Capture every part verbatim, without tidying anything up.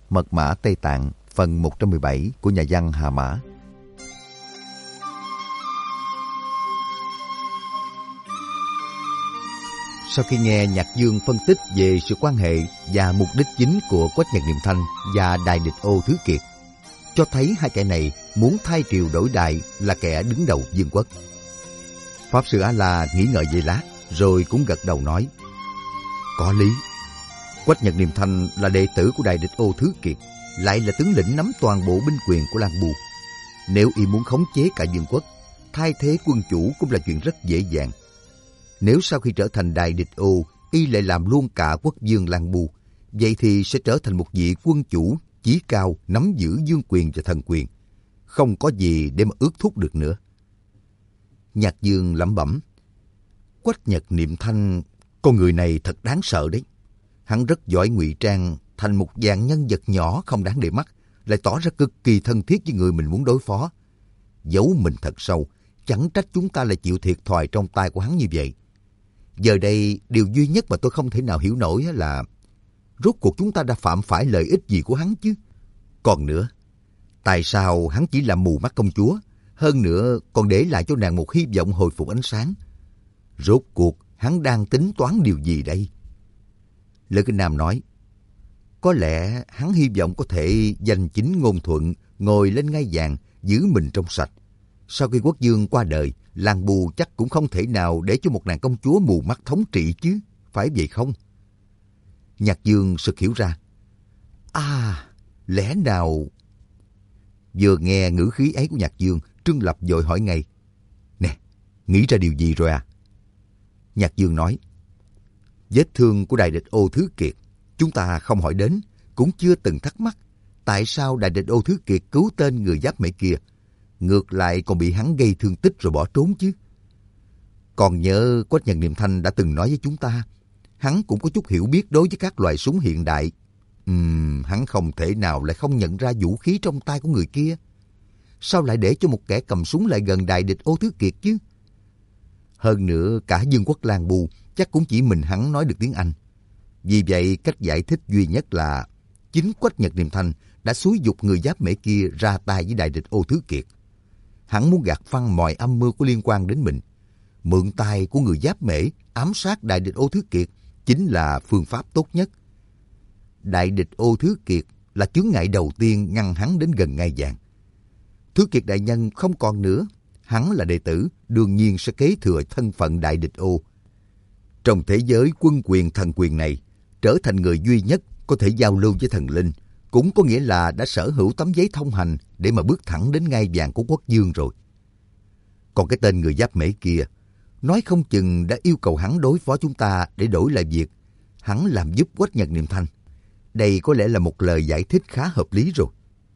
Mật mã Tây Tạng, phần một trăm mười bảy của nhà văn Hà Mã. Sau khi nghe Nhạc Dương phân tích về sự quan hệ và mục đích chính của Quách Nhật Niệm Thanh và Đại Địch Ô Thứ Kiệt, cho thấy hai kẻ này muốn thay triều đổi đại là kẻ đứng đầu vương quốc. Pháp Sư A-la nghĩ ngợi giây lát, rồi cũng gật đầu nói: có lý. Quách Nhật Niệm Thanh là đệ tử của Đại Địch Ô Thứ Kiệt, lại là tướng lĩnh nắm toàn bộ binh quyền của Lan Bu. Nếu y muốn khống chế cả vương quốc, thay thế quân chủ cũng là chuyện rất dễ dàng. Nếu sau khi trở thành Đại Địch Ô, y lại làm luôn cả quốc vương Lan Bu, vậy thì sẽ trở thành một vị quân chủ chí cao, nắm giữ vương quyền và thần quyền, không có gì để mà ước thúc được nữa. Nhạc Dương lẩm bẩm: Quách Nhật Niệm Thanh, con người này thật đáng sợ đấy. Hắn rất giỏi ngụy trang thành một dạng nhân vật nhỏ không đáng để mắt, lại tỏ ra cực kỳ thân thiết với người mình muốn đối phó. Giấu mình thật sâu, chẳng trách chúng ta lại chịu thiệt thòi trong tay của hắn như vậy. Giờ đây, điều duy nhất mà tôi không thể nào hiểu nổi là rốt cuộc chúng ta đã phạm phải lợi ích gì của hắn chứ? Còn nữa, tại sao hắn chỉ làm mù mắt công chúa, hơn nữa còn để lại cho nàng một hy vọng hồi phục ánh sáng? Rốt cuộc hắn đang tính toán điều gì đây? Lữ Kinh Nam nói: có lẽ hắn hy vọng có thể giành chính ngôn thuận, ngồi lên ngai vàng, giữ mình trong sạch. Sau khi quốc vương qua đời, Lan Bu chắc cũng không thể nào để cho một nàng công chúa mù mắt thống trị chứ, phải vậy không? Nhạc Dương sực hiểu ra. À, lẽ nào... Vừa nghe ngữ khí ấy của Nhạc Dương, Trương Lập vội hỏi ngay: nè, nghĩ ra điều gì rồi à? Nhạc Dương nói: vết thương của Đại Địch Ô Thứ Kiệt, chúng ta không hỏi đến, cũng chưa từng thắc mắc tại sao Đại Địch Ô Thứ Kiệt cứu tên người giáp mễ kia, ngược lại còn bị hắn gây thương tích rồi bỏ trốn chứ. Còn nhớ Quách Nhật Niệm Thanh đã từng nói với chúng ta, hắn cũng có chút hiểu biết đối với các loại súng hiện đại. Ừm, hắn không thể nào lại không nhận ra vũ khí trong tay của người kia. Sao lại để cho một kẻ cầm súng lại gần Đại Địch Ô Thứ Kiệt chứ? Hơn nữa, cả vương quốc Lan Bu chắc cũng chỉ mình hắn nói được tiếng Anh. Vì vậy, cách giải thích duy nhất là chính Quách Nhật Niệm Thanh đã xúi giục người giáp mễ kia ra tay với Đại Địch Ô Thứ Kiệt. Hắn muốn gạt phăng mọi âm mưu có liên quan đến mình. Mượn tay của người giáp mễ ám sát Đại Địch Ô Thứ Kiệt chính là phương pháp tốt nhất. Đại Địch Ô Thứ Kiệt là chướng ngại đầu tiên ngăn hắn đến gần ngai vàng. Thứ Kiệt đại nhân không còn nữa, hắn là đệ tử, đương nhiên sẽ kế thừa thân phận Đại Địch Ô. Trong thế giới quân quyền thần quyền này, trở thành người duy nhất có thể giao lưu với thần linh, cũng có nghĩa là đã sở hữu tấm giấy thông hành để mà bước thẳng đến ngai vàng của quốc vương rồi. Còn cái tên người giáp mễ kia, nói không chừng đã yêu cầu hắn đối phó chúng ta để đổi lại việc hắn làm giúp Quách Nhật Niệm Thanh. Đây có lẽ là một lời giải thích khá hợp lý rồi.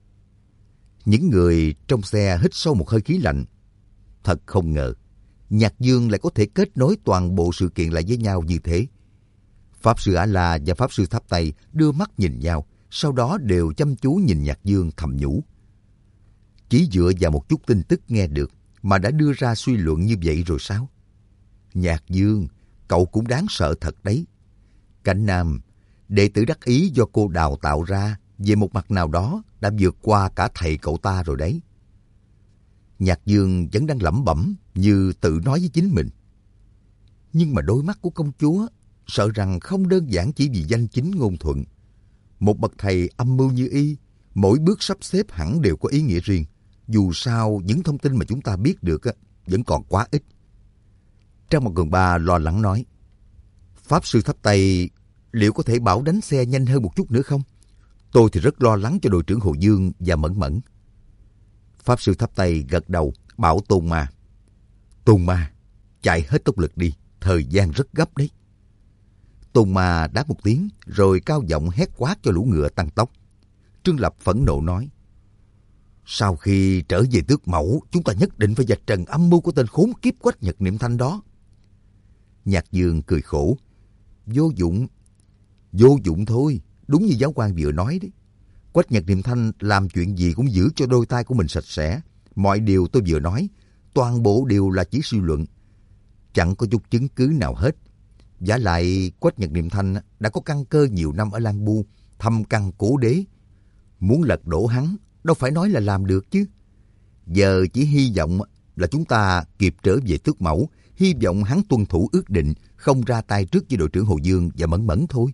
Những người trong xe hít sâu một hơi khí lạnh. Thật không ngờ, Nhạc Dương lại có thể kết nối toàn bộ sự kiện lại với nhau như thế. Pháp Sư A-la và Pháp Sư Tháp Tây đưa mắt nhìn nhau, sau đó đều chăm chú nhìn Nhạc Dương thầm nhủ. Chỉ dựa vào một chút tin tức nghe được mà đã đưa ra suy luận như vậy rồi sao? Nhạc Dương, cậu cũng đáng sợ thật đấy. Cảnh Nam, đệ tử đắc ý do cô đào tạo ra, về một mặt nào đó đã vượt qua cả thầy cậu ta rồi đấy. Nhạc Dương vẫn đang lẩm bẩm như tự nói với chính mình. Nhưng mà đôi mắt của công chúa sợ rằng không đơn giản chỉ vì danh chính ngôn thuận. Một bậc thầy âm mưu như y, mỗi bước sắp xếp hẳn đều có ý nghĩa riêng. Dù sao, những thông tin mà chúng ta biết được vẫn còn quá ít. Trang Một Cường Ba lo lắng nói: Pháp Sư Tháp Tây liệu có thể bảo đánh xe nhanh hơn một chút nữa không? Tôi thì rất lo lắng cho đội trưởng Hồ Dương và Mẫn Mẫn. Pháp Sư Tháp Tây gật đầu bảo Tôn Ma: Tôn Ma, chạy hết tốc lực đi, thời gian rất gấp đấy. Tôn Ma đáp một tiếng rồi cao giọng hét quát cho lũ ngựa tăng tốc. Trương Lập phẫn nộ nói: Sau khi trở về tước mẫu, chúng ta nhất định phải vạch trần âm mưu của tên khốn kiếp Quách Nhật Niệm Thanh đó. Nhạc Dương cười khổ: Vô dụng. Vô dụng thôi, đúng như giáo quan vừa nói đấy. Quách Nhật Niệm Thanh làm chuyện gì cũng giữ cho đôi tay của mình sạch sẽ. Mọi điều tôi vừa nói, toàn bộ đều là chỉ suy luận. Chẳng có chút chứng cứ nào hết. Vả lại Quách Nhật Niệm Thanh đã có căn cơ nhiều năm ở Lan Bu, thâm căn cố đế. Muốn lật đổ hắn, đâu phải nói là làm được chứ. Giờ chỉ hy vọng là chúng ta kịp trở về Tước Mẫu, hy vọng hắn tuân thủ ước định, không ra tay trước với đội trưởng Hồ Dương và Mẫn Mẫn thôi.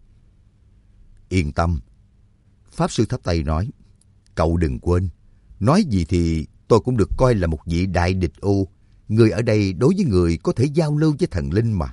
Yên tâm, Pháp Sư Tháp Tây nói, cậu đừng quên, nói gì thì tôi cũng được coi là một vị đại địch ô. Người ở đây đối với người có thể giao lưu với thần linh mà.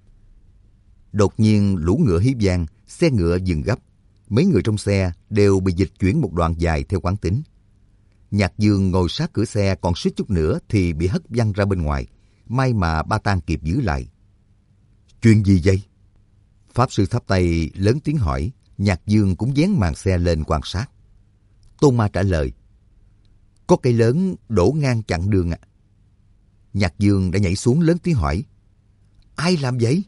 Đột nhiên lũ ngựa hí vang, xe ngựa dừng gấp. Mấy người trong xe đều bị dịch chuyển một đoạn dài theo quán tính. Nhạc Dương ngồi sát cửa xe còn suýt chút nữa thì bị hất văng ra bên ngoài. May mà Ba Tang kịp giữ lại. Chuyện gì vậy? Pháp Sư Tháp Tây lớn tiếng hỏi. Nhạc Dương cũng dán màn xe lên quan sát. Tôn Ma trả lời. Có cây lớn đổ ngang chặn đường ạ. À. Nhạc Dương đã nhảy xuống lớn tiếng hỏi. Ai làm vậy?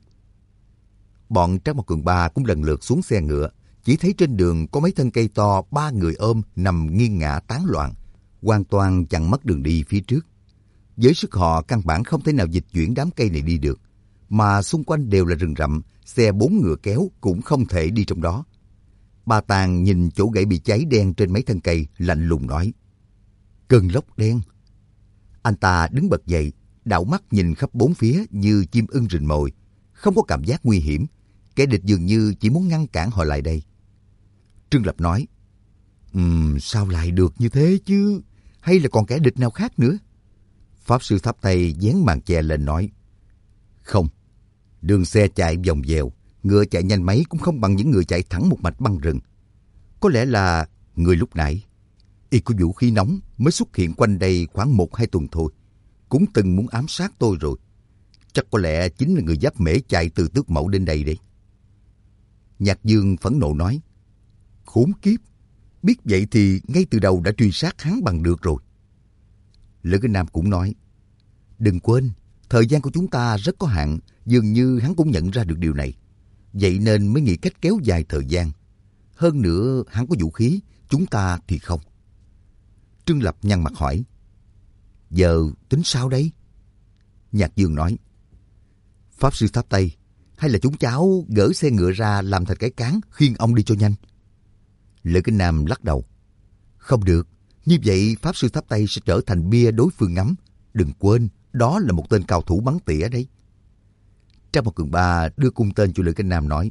Bọn Trác Mộc Cường Ba cũng lần lượt xuống xe ngựa. Chỉ thấy trên đường có mấy thân cây to, ba người ôm nằm nghiêng ngả tán loạn, hoàn toàn chặn mất đường đi phía trước. Với sức họ căn bản không thể nào dịch chuyển đám cây này đi được, mà xung quanh đều là rừng rậm, xe bốn ngựa kéo cũng không thể đi trong đó. Ba Tang nhìn chỗ gãy bị cháy đen trên mấy thân cây, lạnh lùng nói. Cơn lốc đen. Anh ta đứng bật dậy, đảo mắt nhìn khắp bốn phía như chim ưng rình mồi, không có cảm giác nguy hiểm. Kẻ địch dường như chỉ muốn ngăn cản họ lại đây. Trương Lập nói, Ừm, sao lại được như thế chứ? Hay là còn kẻ địch nào khác nữa? Pháp Sư Tháp Tây dán màn che lên nói, không, đường xe chạy vòng vèo, ngựa chạy nhanh mấy cũng không bằng những người chạy thẳng một mạch băng rừng. Có lẽ là người lúc nãy, y có vũ khí nóng mới xuất hiện quanh đây khoảng một hai tuần thôi. Cũng từng muốn ám sát tôi rồi. Chắc có lẽ chính là người Giáp Mễ chạy từ Tước Mẫu đến đây đấy. Nhạc Dương phẫn nộ nói, khốn kiếp, biết vậy thì ngay từ đầu đã truy sát hắn bằng được rồi. Lữ Kinh Nam cũng nói, đừng quên, thời gian của chúng ta rất có hạn, dường như hắn cũng nhận ra được điều này. Vậy nên mới nghĩ cách kéo dài thời gian. Hơn nữa, hắn có vũ khí, chúng ta thì không. Trương Lập nhăn mặt hỏi, giờ tính sao đây? Nhạc Dương nói, Pháp Sư Tháp Tây, hay là chúng cháu gỡ xe ngựa ra làm thành cái cán khiêng ông đi cho nhanh? Lữ Kinh Nam lắc đầu, không được, như vậy Pháp Sư Tháp Tây sẽ trở thành bia đối phương ngắm. Đừng quên, đó là một tên cao thủ bắn tỉa đấy. Trác Mộc Cường Ba đưa cung tên cho Lữ Kinh Nam nói,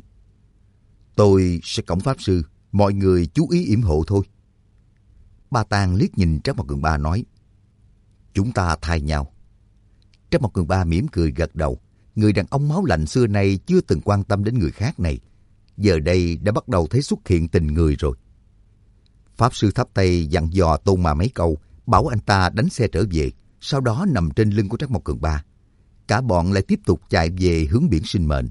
tôi sẽ cõng Pháp Sư, mọi người chú ý yểm hộ thôi. Ba Tang liếc nhìn Trác Mộc Cường Ba nói, chúng ta thay nhau. Trác Mộc Cường Ba mỉm cười gật đầu. Người đàn ông máu lạnh xưa nay chưa từng quan tâm đến người khác này, giờ đây đã bắt đầu thấy xuất hiện tình người rồi. Pháp Sư Tháp Tây dặn dò Tôn Ma mấy câu, bảo anh ta đánh xe trở về, sau đó nằm trên lưng của Trác Mộc Cường Ba. Cả bọn lại tiếp tục chạy về hướng biển sinh mệnh.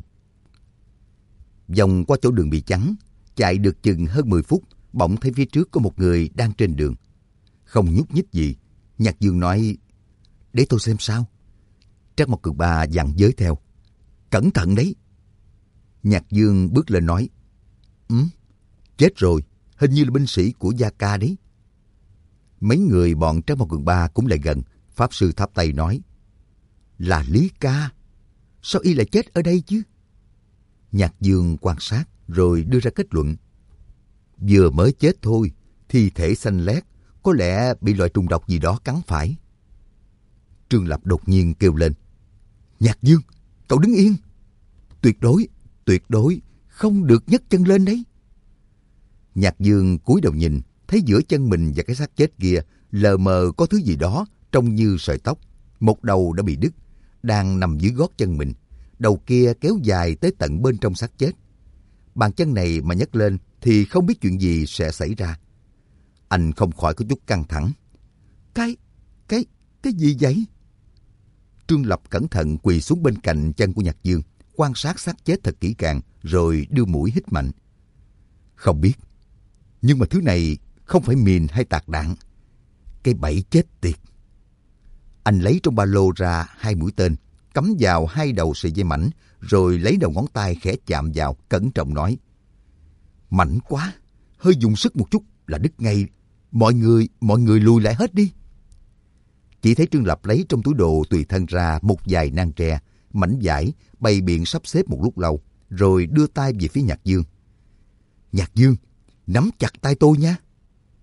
Vòng qua chỗ đường bị chắn, chạy được chừng hơn mười phút, bỗng thấy phía trước có một người đang trên đường. Không nhúc nhích gì, Nhạc Dương nói, để tôi xem sao. Trác Mộc Cường Ba dặn giới theo, cẩn thận đấy. Nhạc Dương bước lên nói, Ừ, chết rồi, hình như là binh sĩ của Gia Ca đấy. Mấy người bọn Trác Mộc Cường Ba cũng lại gần. Pháp Sư Tháp Tây nói, là Lý Ca, sao y lại chết ở đây chứ? Nhạc Dương quan sát rồi đưa ra kết luận, vừa mới chết thôi, thi thể xanh lét, có lẽ bị loại trùng độc gì đó cắn phải. Trương Lập đột nhiên kêu lên, Nhạc Dương, cậu đứng yên. Tuyệt đối, tuyệt đối, không được nhấc chân lên đấy. Nhạc Dương cúi đầu nhìn, thấy giữa chân mình và cái xác chết kia lờ mờ có thứ gì đó trông như sợi tóc. Một đầu đã bị đứt, đang nằm dưới gót chân mình. Đầu kia kéo dài tới tận bên trong xác chết. Bàn chân này mà nhấc lên thì không biết chuyện gì sẽ xảy ra. Anh không khỏi có chút căng thẳng. Cái, cái, cái gì vậy? Trương Lập cẩn thận quỳ xuống bên cạnh chân của Nhạc Dương, quan sát xác chết thật kỹ càng, rồi đưa mũi hít mạnh. Không biết, nhưng mà thứ này không phải mìn hay tạc đạn. Cái bẫy chết tiệt. Anh lấy trong ba lô ra hai mũi tên, cắm vào hai đầu sợi dây mảnh, rồi lấy đầu ngón tay khẽ chạm vào, cẩn trọng nói, mạnh quá, hơi dùng sức một chút là đứt ngay. Mọi người, mọi người lùi lại hết đi. Chỉ thấy Trương Lập lấy trong túi đồ tùy thân ra một vài nang tre, mảnh vải, bày biện sắp xếp một lúc lâu, rồi đưa tay về phía Nhạc Dương. Nhạc Dương, nắm chặt tay tôi nha.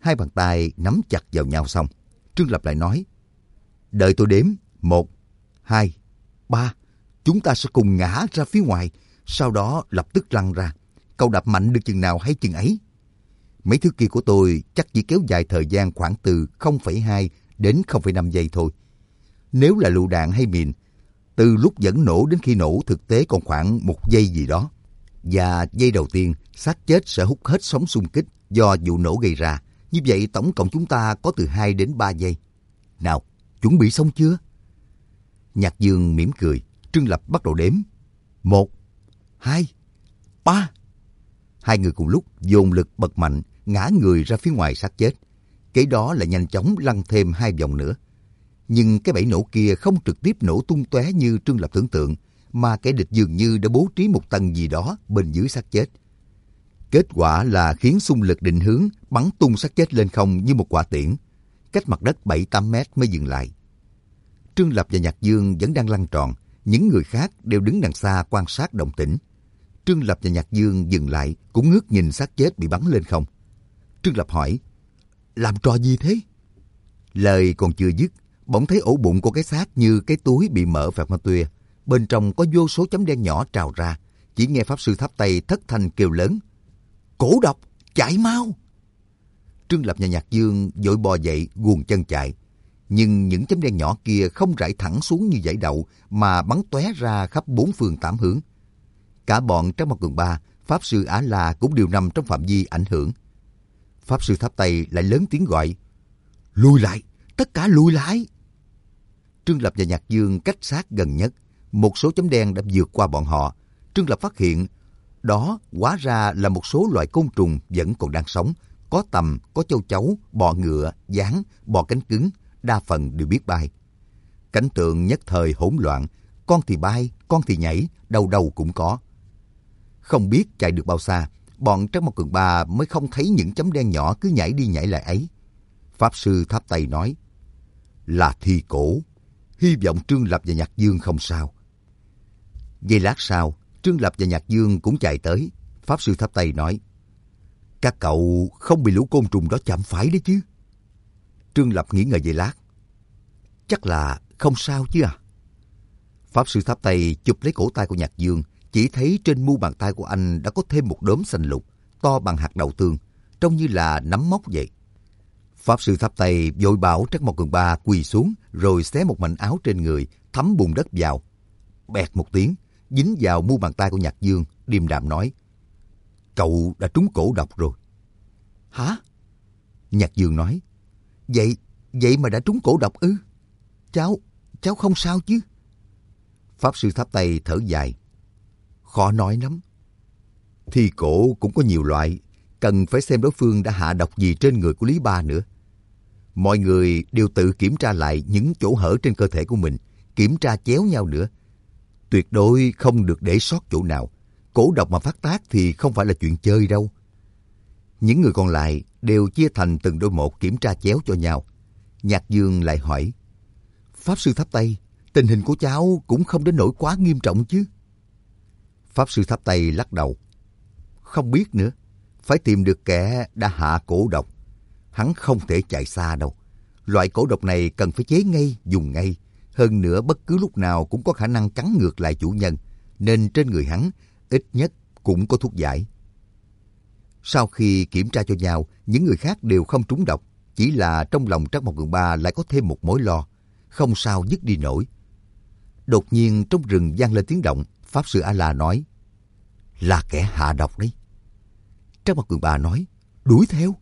Hai bàn tay nắm chặt vào nhau xong, Trương Lập lại nói, đợi tôi đếm, một, hai, ba, chúng ta sẽ cùng ngã ra phía ngoài, sau đó lập tức lăn ra. Cậu đạp mạnh được chừng nào hay chừng ấy. Mấy thứ kia của tôi chắc chỉ kéo dài thời gian khoảng từ không phẩy hai đến không phẩy năm giây thôi. Nếu là lựu đạn hay mìn, từ lúc dẫn nổ đến khi nổ thực tế còn khoảng một giây gì đó. Và giây đầu tiên, xác chết sẽ hút hết sóng xung kích do vụ nổ gây ra. Như vậy tổng cộng chúng ta có từ hai đến ba giây. Nào, chuẩn bị xong chưa? Nhạc Dương mỉm cười. Trương Lập bắt đầu đếm. Một, hai, ba. Hai người cùng lúc dồn lực bật mạnh, ngã người ra phía ngoài xác chết. Kế đó là nhanh chóng lăn thêm hai vòng nữa. Nhưng cái bẫy nổ kia không trực tiếp nổ tung tóe như Trương Lập tưởng tượng, mà kẻ địch dường như đã bố trí một tầng gì đó bên dưới xác chết. Kết quả là khiến xung lực định hướng bắn tung xác chết lên không như một quả tiễn, cách mặt đất bảy tám mét mới dừng lại. Trương Lập và Nhạc Dương vẫn đang lăn tròn, những người khác đều đứng đằng xa quan sát động tĩnh. Trương Lập và Nhạc Dương dừng lại, cũng ngước nhìn xác chết bị bắn lên không. Trương Lập hỏi, làm trò gì thế? Lời còn chưa dứt, bỗng thấy ổ bụng của cái xác như cái túi bị mở phạt ma tuya. Bên trong có vô số chấm đen nhỏ trào ra. Chỉ nghe Pháp Sư Tháp Tây thất thanh kêu lớn, cổ độc, chạy mau! Trương Lập và Nhạc Dương vội bò dậy guồng chân chạy. Nhưng những chấm đen nhỏ kia không rải thẳng xuống như dải đậu mà bắn tóe ra khắp bốn phương tám hướng. Cả bọn Trác Mộc Cường Ba, Pháp Sư Á La cũng đều nằm trong phạm vi ảnh hưởng. Pháp Sư Tháp Tây lại lớn tiếng gọi, lùi lại, tất cả lùi lại! Trương Lập và Nhạc Dương cách sát gần nhất. Một số chấm đen đã vượt qua bọn họ. Trương Lập phát hiện đó hóa ra là một số loài côn trùng vẫn còn đang sống, có tằm, có châu chấu, bọ ngựa, gián, bọ cánh cứng, đa phần đều biết bay. Cảnh tượng nhất thời hỗn loạn, con thì bay, con thì nhảy, đầu đầu cũng có. Không biết chạy được bao xa, bọn Trác Mộc Cường Ba mới không thấy những chấm đen nhỏ cứ nhảy đi nhảy lại ấy. Pháp Sư Tháp Tây nói, là thi cổ, hy vọng Trương Lập và Nhạc Dương không sao. Giây lát sau, Trương Lập và Nhạc Dương cũng chạy tới. Pháp Sư Tháp Tây nói, các cậu không bị lũ côn trùng đó chạm phải đấy chứ? Trương Lập nghĩ ngợi giây lát, chắc là không sao chứ à? Pháp Sư Tháp Tây chụp lấy cổ tay của Nhạc Dương, chỉ thấy trên mu bàn tay của anh đã có thêm một đốm xanh lục, to bằng hạt đậu tương, trông như là nấm mốc vậy. Pháp Sư Tháp Tây vội bảo Trác Mộc Cường Ba quỳ xuống, rồi xé một mảnh áo trên người, thấm bùn đất vào. Bẹt một tiếng, dính vào mu bàn tay của Nhạc Dương, điềm đạm nói, cậu đã trúng cổ độc rồi. Hả? Nhạc Dương nói, vậy, vậy mà đã trúng cổ độc ư? Cháu, cháu không sao chứ? Pháp Sư Tháp Tây thở dài, khó nói lắm. Thi cổ cũng có nhiều loại, cần phải xem đối phương đã hạ độc gì trên người của Lý Ba nữa. Mọi người đều tự kiểm tra lại những chỗ hở trên cơ thể của mình, kiểm tra chéo nhau nữa. Tuyệt đối không được để sót chỗ nào. Cổ độc mà phát tác thì không phải là chuyện chơi đâu. Những người còn lại đều chia thành từng đôi một kiểm tra chéo cho nhau. Nhạc Dương lại hỏi, Pháp Sư Tháp Tây, tình hình của cháu cũng không đến nỗi quá nghiêm trọng chứ? Pháp Sư Tháp Tây lắc đầu, không biết nữa. Phải tìm được kẻ đã hạ cổ độc. Hắn không thể chạy xa đâu. Loại cổ độc này cần phải chế ngay, dùng ngay. Hơn nữa bất cứ lúc nào cũng có khả năng cắn ngược lại chủ nhân. Nên trên người hắn, ít nhất cũng có thuốc giải. Sau khi kiểm tra cho nhau, những người khác đều không trúng độc. Chỉ là trong lòng Trác Mộc Cường Ba lại có thêm một mối lo. Không sao dứt đi nổi. Đột nhiên trong rừng vang lên tiếng động. Pháp Sư A-la nói, là kẻ hạ độc đấy. Trác Mộc Cường Ba nói, đuổi theo.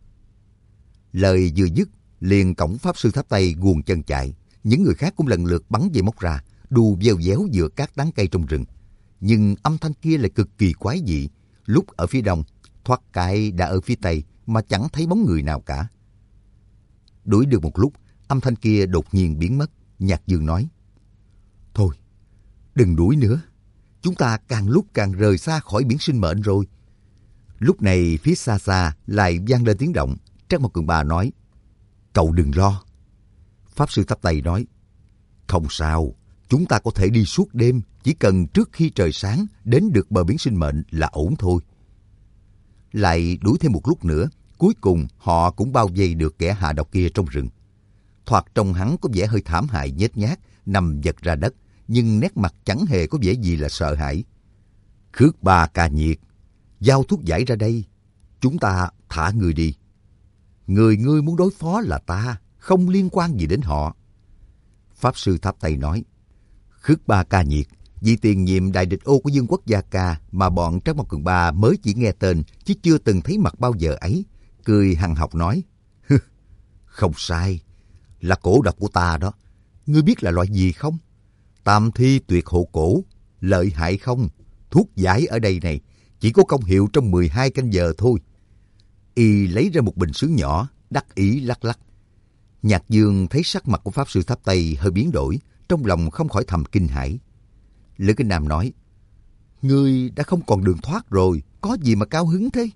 Lời vừa dứt, liền cõng Pháp Sư Tháp Tây guồng chân chạy. Những người khác cũng lần lượt bắn dây móc ra, đu veo véo giữa các tán cây trong rừng. Nhưng âm thanh kia lại cực kỳ quái dị. Lúc ở phía đông, thoát cái đã ở phía tây mà chẳng thấy bóng người nào cả. Đuổi được một lúc, âm thanh kia đột nhiên biến mất. Nhạc Dương nói, thôi, đừng đuổi nữa. Chúng ta càng lúc càng rời xa khỏi biển sinh mệnh rồi. Lúc này phía xa xa lại vang lên tiếng động. Trác Mộc Cường Ba nói, cậu đừng lo. Pháp Sư Tháp Tây nói, không sao, chúng ta có thể đi suốt đêm, chỉ cần trước khi trời sáng đến được bờ biển sinh mệnh là ổn thôi. Lại đuổi thêm một lúc nữa, Cuối cùng họ cũng bao vây được kẻ hạ độc kia trong rừng. Thoạt trông hắn có vẻ hơi thảm hại nhếch nhác, nằm giật ra đất, nhưng nét mặt chẳng hề có vẻ gì là sợ hãi. Khước Ba Ca Nhiệt, giao thuốc giải ra đây, chúng ta thả người đi. Người ngươi muốn đối phó là ta, không liên quan gì đến họ. Pháp Sư Tháp Tây nói. Khước Ba Ca Nhiệt, vị tiền nhiệm đại địch ô của Dương quốc Gia Ca mà bọn Trác Mộc Cường Ba mới chỉ nghe tên chứ chưa từng thấy mặt bao giờ ấy, cười hằn học nói. Không sai, là cổ độc của ta đó. Ngươi biết là loại gì không? Tam thi tuyệt hộ cổ, lợi hại không? Thuốc giải ở đây này chỉ có công hiệu trong mười hai canh giờ thôi. Y lấy ra một bình sứ nhỏ, đắc ý lắc lắc. Nhạc Dương thấy sắc mặt của Pháp Sư Tháp Tây hơi biến đổi, trong lòng không khỏi thầm kinh hãi. Lữ Kinh Nam nói, ngươi đã không còn đường thoát rồi, có gì mà cao hứng thế?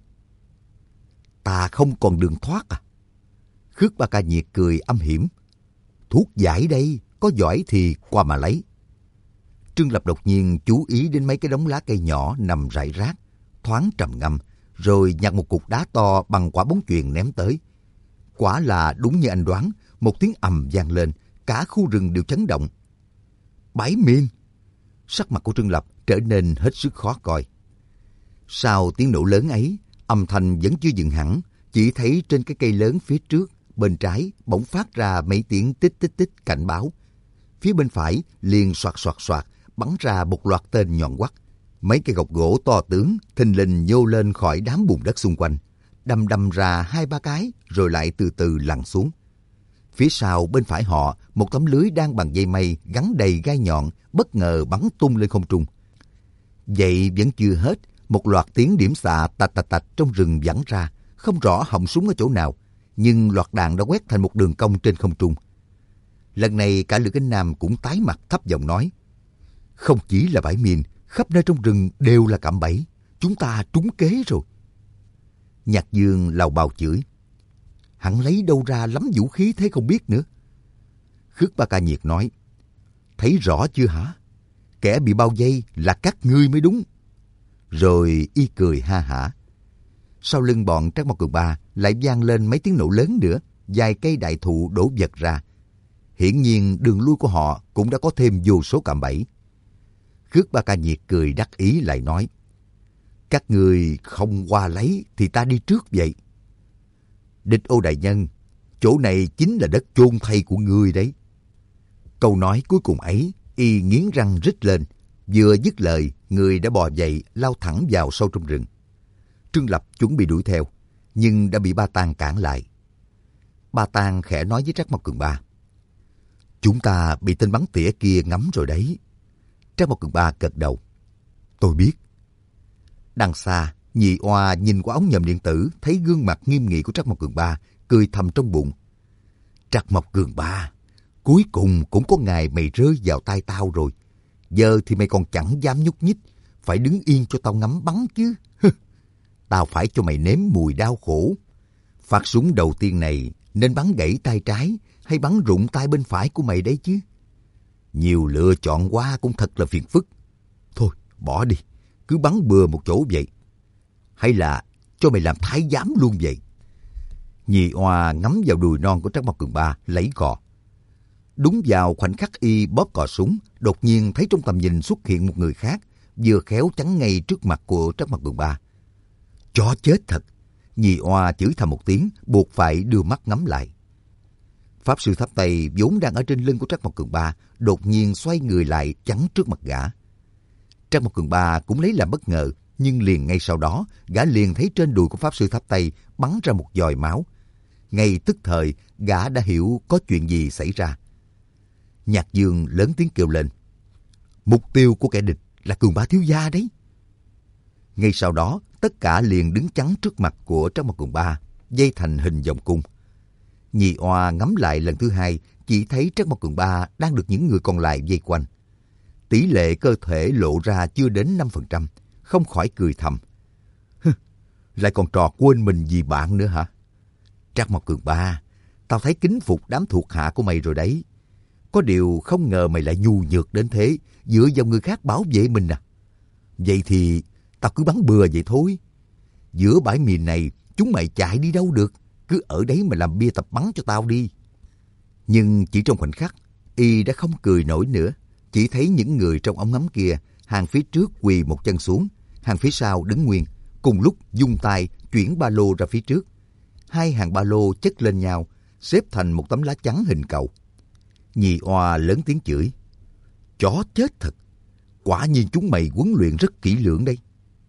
Ta không còn đường thoát à? Khước Ba Ca Nhiệt cười âm hiểm. Thuốc giải đây, có giỏi thì qua mà lấy. Trương Lập đột nhiên chú ý đến mấy cái đống lá cây nhỏ nằm rải rác, thoáng trầm ngâm, rồi nhặt một cục đá to bằng quả bóng chuyền ném tới. Quả là đúng như anh đoán, một tiếng ầm vang lên, cả khu rừng đều chấn động. Bãi miên! Sắc mặt của Trương Lập trở nên hết sức khó coi. Sau tiếng nổ lớn ấy, âm thanh vẫn chưa dừng hẳn, chỉ thấy trên cái cây lớn phía trước, bên trái bỗng phát ra mấy tiếng tích tích tích cảnh báo. Phía bên phải liền soạt soạt soạt bắn ra một loạt tên nhọn quắt. Mấy cây gộc gỗ to tướng thình lình nhô lên khỏi đám bùn đất xung quanh, đâm đâm ra hai ba cái rồi lại từ từ lặn xuống. Phía sau bên phải họ, một tấm lưới đang bằng dây mây gắn đầy gai nhọn bất ngờ bắn tung lên không trung. Vậy vẫn chưa hết, một loạt tiếng điểm xạ tạch tạch tạch trong rừng vẳng ra, không rõ họng súng ở chỗ nào, nhưng loạt đạn đã quét thành một đường cong trên không trung. Lần này cả Lữ Kinh Nam cũng tái mặt thấp giọng nói, không chỉ là bãi miên, khắp nơi trong rừng đều là cạm bẫy, chúng ta trúng kế rồi. Nhạc Dương lào bào chửi, hắn lấy đâu ra lắm vũ khí thế không biết nữa. Khước Ba Ca Nhiệt nói, thấy rõ chưa hả? Kẻ bị bao vây là các ngươi mới đúng. Rồi y cười ha hả. Sau lưng bọn Trác Mộc Cường Ba lại vang lên mấy tiếng nổ lớn nữa, vài cây đại thụ đổ vật ra. Hiển nhiên đường lui của họ cũng đã có thêm vô số cạm bẫy. Khước Ba Ca Nhiệt cười đắc ý lại nói, các người không qua lấy thì ta đi trước vậy. Địch ô đại nhân, chỗ này chính là đất chôn thây của ngươi đấy. Câu nói cuối cùng ấy, y nghiến răng rít lên, vừa dứt lời, người đã bò dậy lao thẳng vào sâu trong rừng. Trương Lập chuẩn bị đuổi theo, nhưng đã bị Ba Tang cản lại. Ba Tang khẽ nói với Trác Mộc Cường Ba, chúng ta bị tên bắn tỉa kia ngắm rồi đấy. Trác Mộc Cường Ba gật đầu, tôi biết. Đằng xa, Nhị Oa nhìn qua ống nhòm điện tử, thấy gương mặt nghiêm nghị của Trác Mộc Cường Ba, cười thầm trong bụng. Trác Mộc Cường Ba, cuối cùng cũng có ngày mày rơi vào tay tao rồi. Giờ thì mày còn chẳng dám nhúc nhích, phải đứng yên cho tao ngắm bắn chứ. Tao phải cho mày nếm mùi đau khổ. Phát súng đầu tiên này nên bắn gãy tay trái hay bắn rụng tay bên phải của mày đấy chứ. Nhiều lựa chọn quá cũng thật là phiền phức. Thôi, bỏ đi, cứ bắn bừa một chỗ vậy. Hay là cho mày làm thái giám luôn vậy. Nhị Oa ngắm vào đùi non của Trác Mộc Cường Ba, lấy cò. Đúng vào khoảnh khắc y bóp cò súng, đột nhiên thấy trong tầm nhìn xuất hiện một người khác, vừa khéo chắn ngay trước mặt của Trác Mộc Cường Ba. Chó chết thật! Nhị Oa chửi thầm một tiếng, buộc phải đưa mắt ngắm lại. Pháp Sư Tháp Tây vốn đang ở trên lưng của Trác Mộc Cường Ba, đột nhiên xoay người lại chắn trước mặt gã. Trác Mộc Cường Ba cũng lấy làm bất ngờ, nhưng liền ngay sau đó, gã liền thấy trên đùi của Pháp Sư Tháp Tây bắn ra một giòi máu. Ngay tức thời, gã đã hiểu có chuyện gì xảy ra. Nhạc Dương lớn tiếng kêu lên, mục tiêu của kẻ địch là Cường Ba thiếu gia đấy. Ngay sau đó, tất cả liền đứng chắn trước mặt của Trác Mộc Cường Ba, dây thành hình vòng cung. Nhị Oa ngắm lại lần thứ hai, chỉ thấy Trác Mộc Cường Ba đang được những người còn lại vây quanh. Tỷ lệ cơ thể lộ ra chưa đến năm phần trăm, không khỏi cười thầm. Lại còn trò quên mình vì bạn nữa hả? Trác Mộc Cường Ba, tao thấy kính phục đám thuộc hạ của mày rồi đấy. Có điều không ngờ mày lại nhu nhược đến thế, dựa vào người khác bảo vệ mình à. Vậy thì tao cứ bắn bừa vậy thôi. Giữa bãi miền này chúng mày chạy đi đâu được, cứ ở đấy mà làm bia tập bắn cho tao đi. Nhưng chỉ trong khoảnh khắc, y đã không cười nổi nữa. Chỉ thấy những người trong ống ngắm kia, hàng phía trước quỳ một chân xuống, hàng phía sau đứng nguyên, cùng lúc vung tay chuyển ba lô ra phía trước. Hai hàng ba lô chất lên nhau, xếp thành một tấm lá chắn hình cầu. Nhị Oa lớn tiếng chửi: chó chết thật, quả nhiên chúng mày huấn luyện rất kỹ lưỡng đây.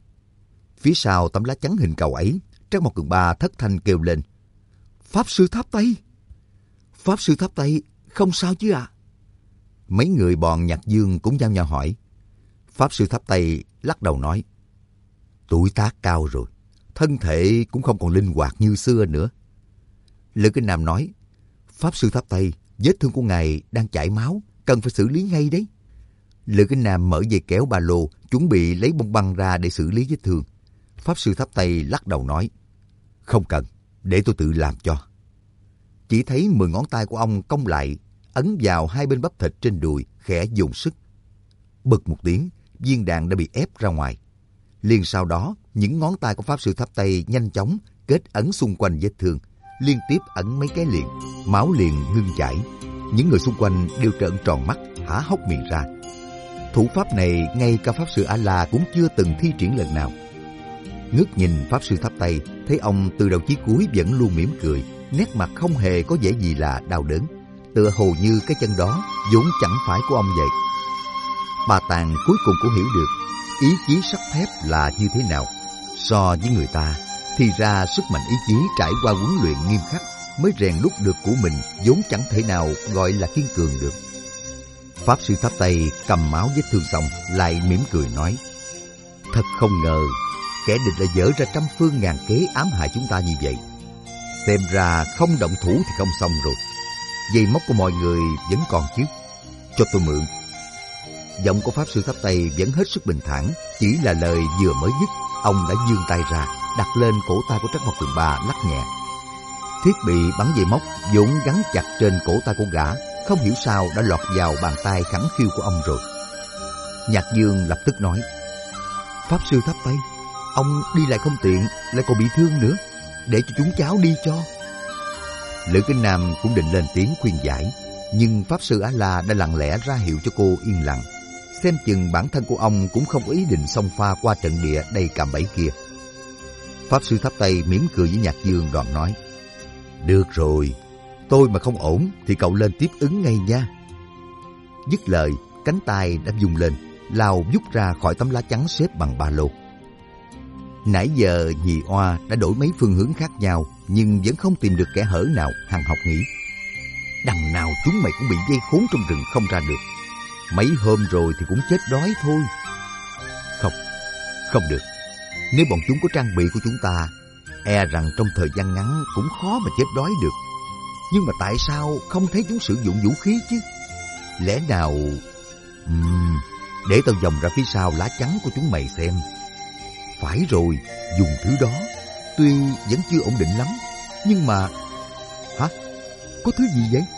Phía sau tấm lá chắn hình cầu ấy, Trác Mộc Cường Ba thất thanh kêu lên: Pháp sư Tháp Tây! Pháp sư Tháp Tây, không sao chứ ạ? À? Mấy người bọn Nhạc Dương cũng giao nhau hỏi. Pháp sư Tháp Tây lắc đầu nói: tuổi tác cao rồi, thân thể cũng không còn linh hoạt như xưa nữa. Lữ Kinh Nam nói: Pháp sư Tháp Tây, vết thương của ngài đang chảy máu, cần phải xử lý ngay đấy. Lữ Kinh Nam mở dây kéo ba lô, chuẩn bị lấy bông băng ra để xử lý vết thương. Pháp sư Tháp Tây lắc đầu nói: không cần, để tôi tự làm cho. Chỉ thấy mười ngón tay của ông cong lại, ấn vào hai bên bắp thịt trên đùi, khẽ dùng sức. Bực một tiếng, viên đạn đã bị ép ra ngoài. Liền sau đó, những ngón tay của Pháp sư Tháp Tây nhanh chóng kết ấn xung quanh vết thương, liên tiếp ấn mấy cái liền, máu liền ngưng chảy. Những người xung quanh đều trợn tròn mắt, há hốc miệng ra. Thủ pháp này ngay cả Pháp sư A-la cũng chưa từng thi triển lần nào. Ngước nhìn Pháp sư Tháp Tây, thấy ông từ đầu chí cuối vẫn luôn mỉm cười, nét mặt không hề có vẻ gì là đau đớn, tựa hồ như cái chân đó vốn chẳng phải của ông vậy. Bà Tàng cuối cùng cũng hiểu được ý chí sắt thép là như thế nào. So với người ta, thì ra sức mạnh ý chí trải qua huấn luyện nghiêm khắc mới rèn đúc được của mình vốn chẳng thể nào gọi là kiên cường được. Pháp sư Tháp Tây cầm máu vết thương xong lại mỉm cười nói: thật không ngờ kẻ địch lại dở ra trăm phương ngàn kế ám hại chúng ta như vậy. Xem ra không động thủ thì không xong rồi. Dây móc của mọi người vẫn còn chứ, cho tôi mượn. Giọng của Pháp sư Tháp Tây vẫn hết sức bình thản, chỉ là lời vừa mới dứt, ông đã vươn tay ra, đặt lên cổ tay của Trác Mộc Cường Ba lắc nhẹ. Thiết bị bắn dây móc vốn gắn chặt trên cổ tay của gã, không hiểu sao đã lọt vào bàn tay khẳng khiu của ông rồi. Nhạc Dương lập tức nói: Pháp sư Tháp Tây, ông đi lại không tiện, lại còn bị thương nữa, để cho chúng cháu đi cho. Lữ Kinh Nam cũng định lên tiếng khuyên giải, nhưng Pháp sư A-la đã lặng lẽ ra hiệu cho cô yên lặng. Xem chừng bản thân của ông cũng không có ý định xông pha qua trận địa đầy cạm bẫy kia. Pháp sư Tháp Tây mỉm cười với Nhạc Dương đoạn nói: được rồi, tôi mà không ổn thì cậu lên tiếp ứng ngay nha. Dứt lời, cánh tay đã vung lên, lao vút ra khỏi tấm lá chắn xếp bằng ba lô. Nãy giờ Nhị Oa đã đổi mấy phương hướng khác nhau, nhưng vẫn không tìm được kẽ hở nào. Hằng học nghĩ: đằng nào chúng mày cũng bị dây khốn trong rừng không ra được. Mấy hôm rồi thì cũng chết đói thôi. Không, không được. Nếu bọn chúng có trang bị của chúng ta, e rằng trong thời gian ngắn cũng khó mà chết đói được. Nhưng mà tại sao không thấy chúng sử dụng vũ khí chứ? Lẽ nào... Uhm, để tao vòng ra phía sau lá chắn của chúng mày xem. Phải rồi, dùng thứ đó. Tuy vẫn chưa ổn định lắm, nhưng mà... Hả? Có thứ gì vậy?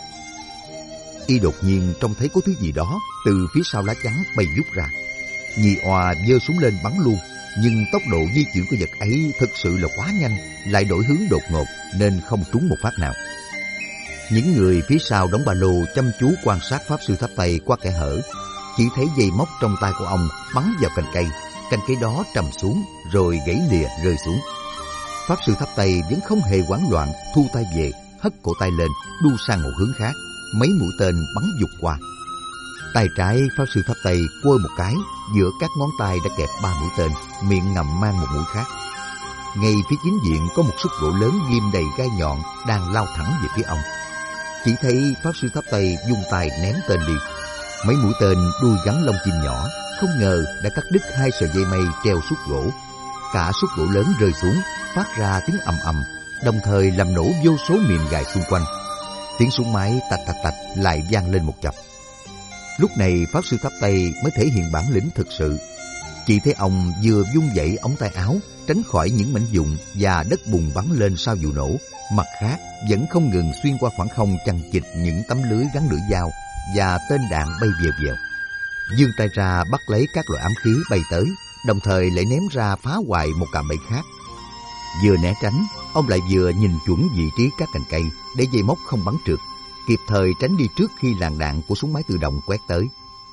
Y đột nhiên trông thấy có thứ gì đó từ phía sau lá chắn bay vút ra. Nhị Oa giơ súng lên bắn luôn, nhưng tốc độ di chuyển của vật ấy thực sự là quá nhanh, lại đổi hướng đột ngột nên không trúng một phát nào. Những người phía sau đóng ba lô chăm chú quan sát Pháp sư Tháp Tây qua kẽ hở, chỉ thấy dây móc trong tay của ông bắn vào cành cây, cành cây đó trầm xuống rồi gãy lìa rơi xuống. Pháp sư Tháp Tây vẫn không hề hoảng loạn, thu tay về, hất cổ tay lên, đu sang một hướng khác, mấy mũi tên bắn vụt qua. Tay trái Pháp sư Tháp Tây quơ một cái, giữa các ngón tay đã kẹp ba mũi tên, miệng ngậm mang một mũi khác. Ngay phía chính diện có một xúc gỗ lớn ghim đầy gai nhọn đang lao thẳng về phía ông. Chỉ thấy Pháp sư Tháp Tây vung tay ném tên đi. Mấy mũi tên đuôi gắn lông chim nhỏ, không ngờ đã cắt đứt hai sợi dây mây treo xúc gỗ. Cả xúc gỗ lớn rơi xuống, phát ra tiếng ầm ầm, đồng thời làm nổ vô số miệng gài xung quanh. Tiếng súng máy tạch tạch tạch lại vang lên một chập. Lúc này Pháp sư Tháp Tây mới thể hiện bản lĩnh thực sự. Chỉ thấy ông vừa vung vẩy ống tay áo tránh khỏi những mảnh vụn và đất bùn bắn lên sau vụ nổ, mặt khác vẫn không ngừng xuyên qua khoảng không chằng chịt những tấm lưới gắn lưỡi dao và tên đạn bay vèo vèo. Giương tay ra bắt lấy các loại ám khí bay tới, đồng thời lại ném ra phá hoại một cạm bẫy khác. Vừa né tránh, Ông lại vừa nhìn chuẩn vị trí các cành cây để dây móc không bắn trượt, kịp thời tránh đi trước khi làn đạn của súng máy tự động quét tới.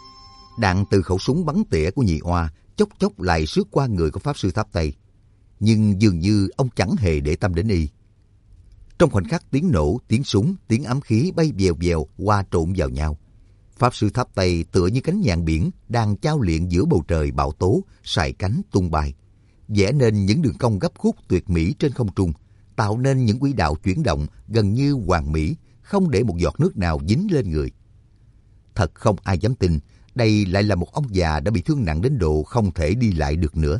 Đạn từ khẩu súng bắn tỉa của nhị oa chốc chốc lại xước qua người của pháp sư tháp Tây, nhưng dường như ông chẳng hề để tâm đến y. Trong khoảnh khắc tiếng nổ, tiếng súng, tiếng ám khí bay vèo vèo qua trộn vào nhau, pháp sư tháp Tây tựa như cánh nhạn biển đang chao luyện giữa bầu trời bão tố, sải cánh tung bay, vẽ nên những đường cong gấp khúc tuyệt mỹ trên không trung, tạo nên những quỹ đạo chuyển động gần như hoàn mỹ, không để một giọt nước nào dính lên người. Thật không ai dám tin đây lại là một ông già đã bị thương nặng đến độ không thể đi lại được nữa.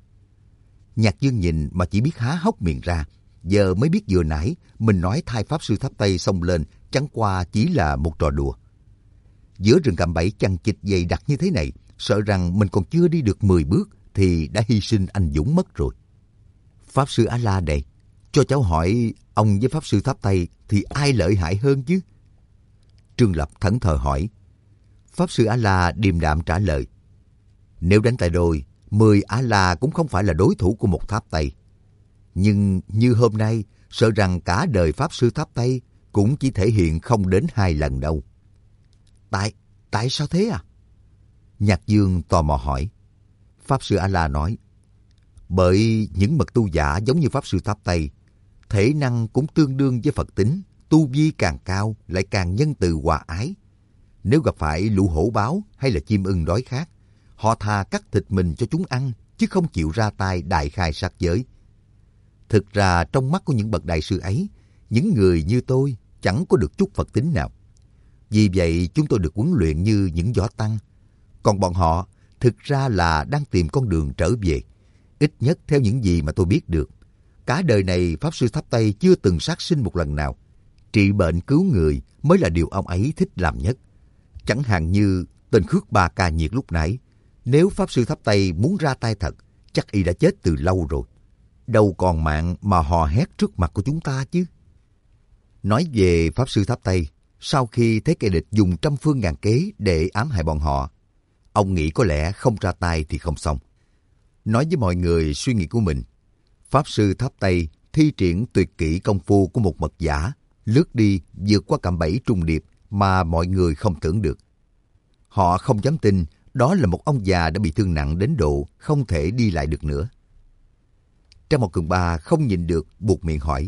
Nhạc Dương nhìn mà chỉ biết há hốc miệng ra, giờ mới biết vừa nãy mình nói thay pháp sư tháp Tây xông lên chẳng qua chỉ là một trò đùa. Giữa rừng cạm bẫy chằng chịt dày đặc như thế này, sợ rằng mình còn chưa đi được mười bước thì đã hy sinh anh dũng mất rồi. Pháp sư A-la đây, cho cháu hỏi ông với pháp sư tháp Tây thì ai lợi hại hơn chứ? Trương Lập thẫn thờ hỏi. Pháp sư A-la điềm đạm trả lời. Nếu đánh tay đôi, mười A-la cũng không phải là đối thủ của một tháp Tây. Nhưng như hôm nay, sợ rằng cả đời pháp sư tháp Tây cũng chỉ thể hiện không đến hai lần đâu. Tại, tại sao thế à? Nhạc Dương tò mò hỏi. Pháp sư A-la nói. Bởi những bậc tu giả giống như pháp sư tháp Tây, thể năng cũng tương đương với Phật tính, tu vi càng cao lại càng nhân từ hòa ái. Nếu gặp phải lũ hổ báo hay là chim ưng đói khát, họ thà cắt thịt mình cho chúng ăn, chứ không chịu ra tay đại khai sát giới. Thực ra trong mắt của những bậc đại sư ấy, những người như tôi chẳng có được chút Phật tính nào. Vì vậy chúng tôi được huấn luyện như những võ tăng. Còn bọn họ thực ra là đang tìm con đường trở về. Ít nhất theo những gì mà tôi biết được, cả đời này pháp sư tháp Tây chưa từng sát sinh một lần nào. Trị bệnh cứu người mới là điều ông ấy thích làm nhất. Chẳng hạn như tên Khước Ba Ca Nhiệt lúc nãy, nếu pháp sư tháp Tây muốn ra tay thật, chắc y đã chết từ lâu rồi. Đâu còn mạng mà hò hét trước mặt của chúng ta chứ. Nói về pháp sư tháp Tây, sau khi thấy kẻ địch dùng trăm phương ngàn kế để ám hại bọn họ, ông nghĩ có lẽ không ra tay thì không xong. Nói với mọi người suy nghĩ của mình, pháp sư tháp Tây thi triển tuyệt kỹ công phu của một mật giả, lướt đi vượt qua cạm bẫy trùng điệp mà mọi người không tưởng được. Họ không dám tin đó là một ông già đã bị thương nặng đến độ không thể đi lại được nữa. Trang một Cường Ba không nhìn được, buộc miệng hỏi.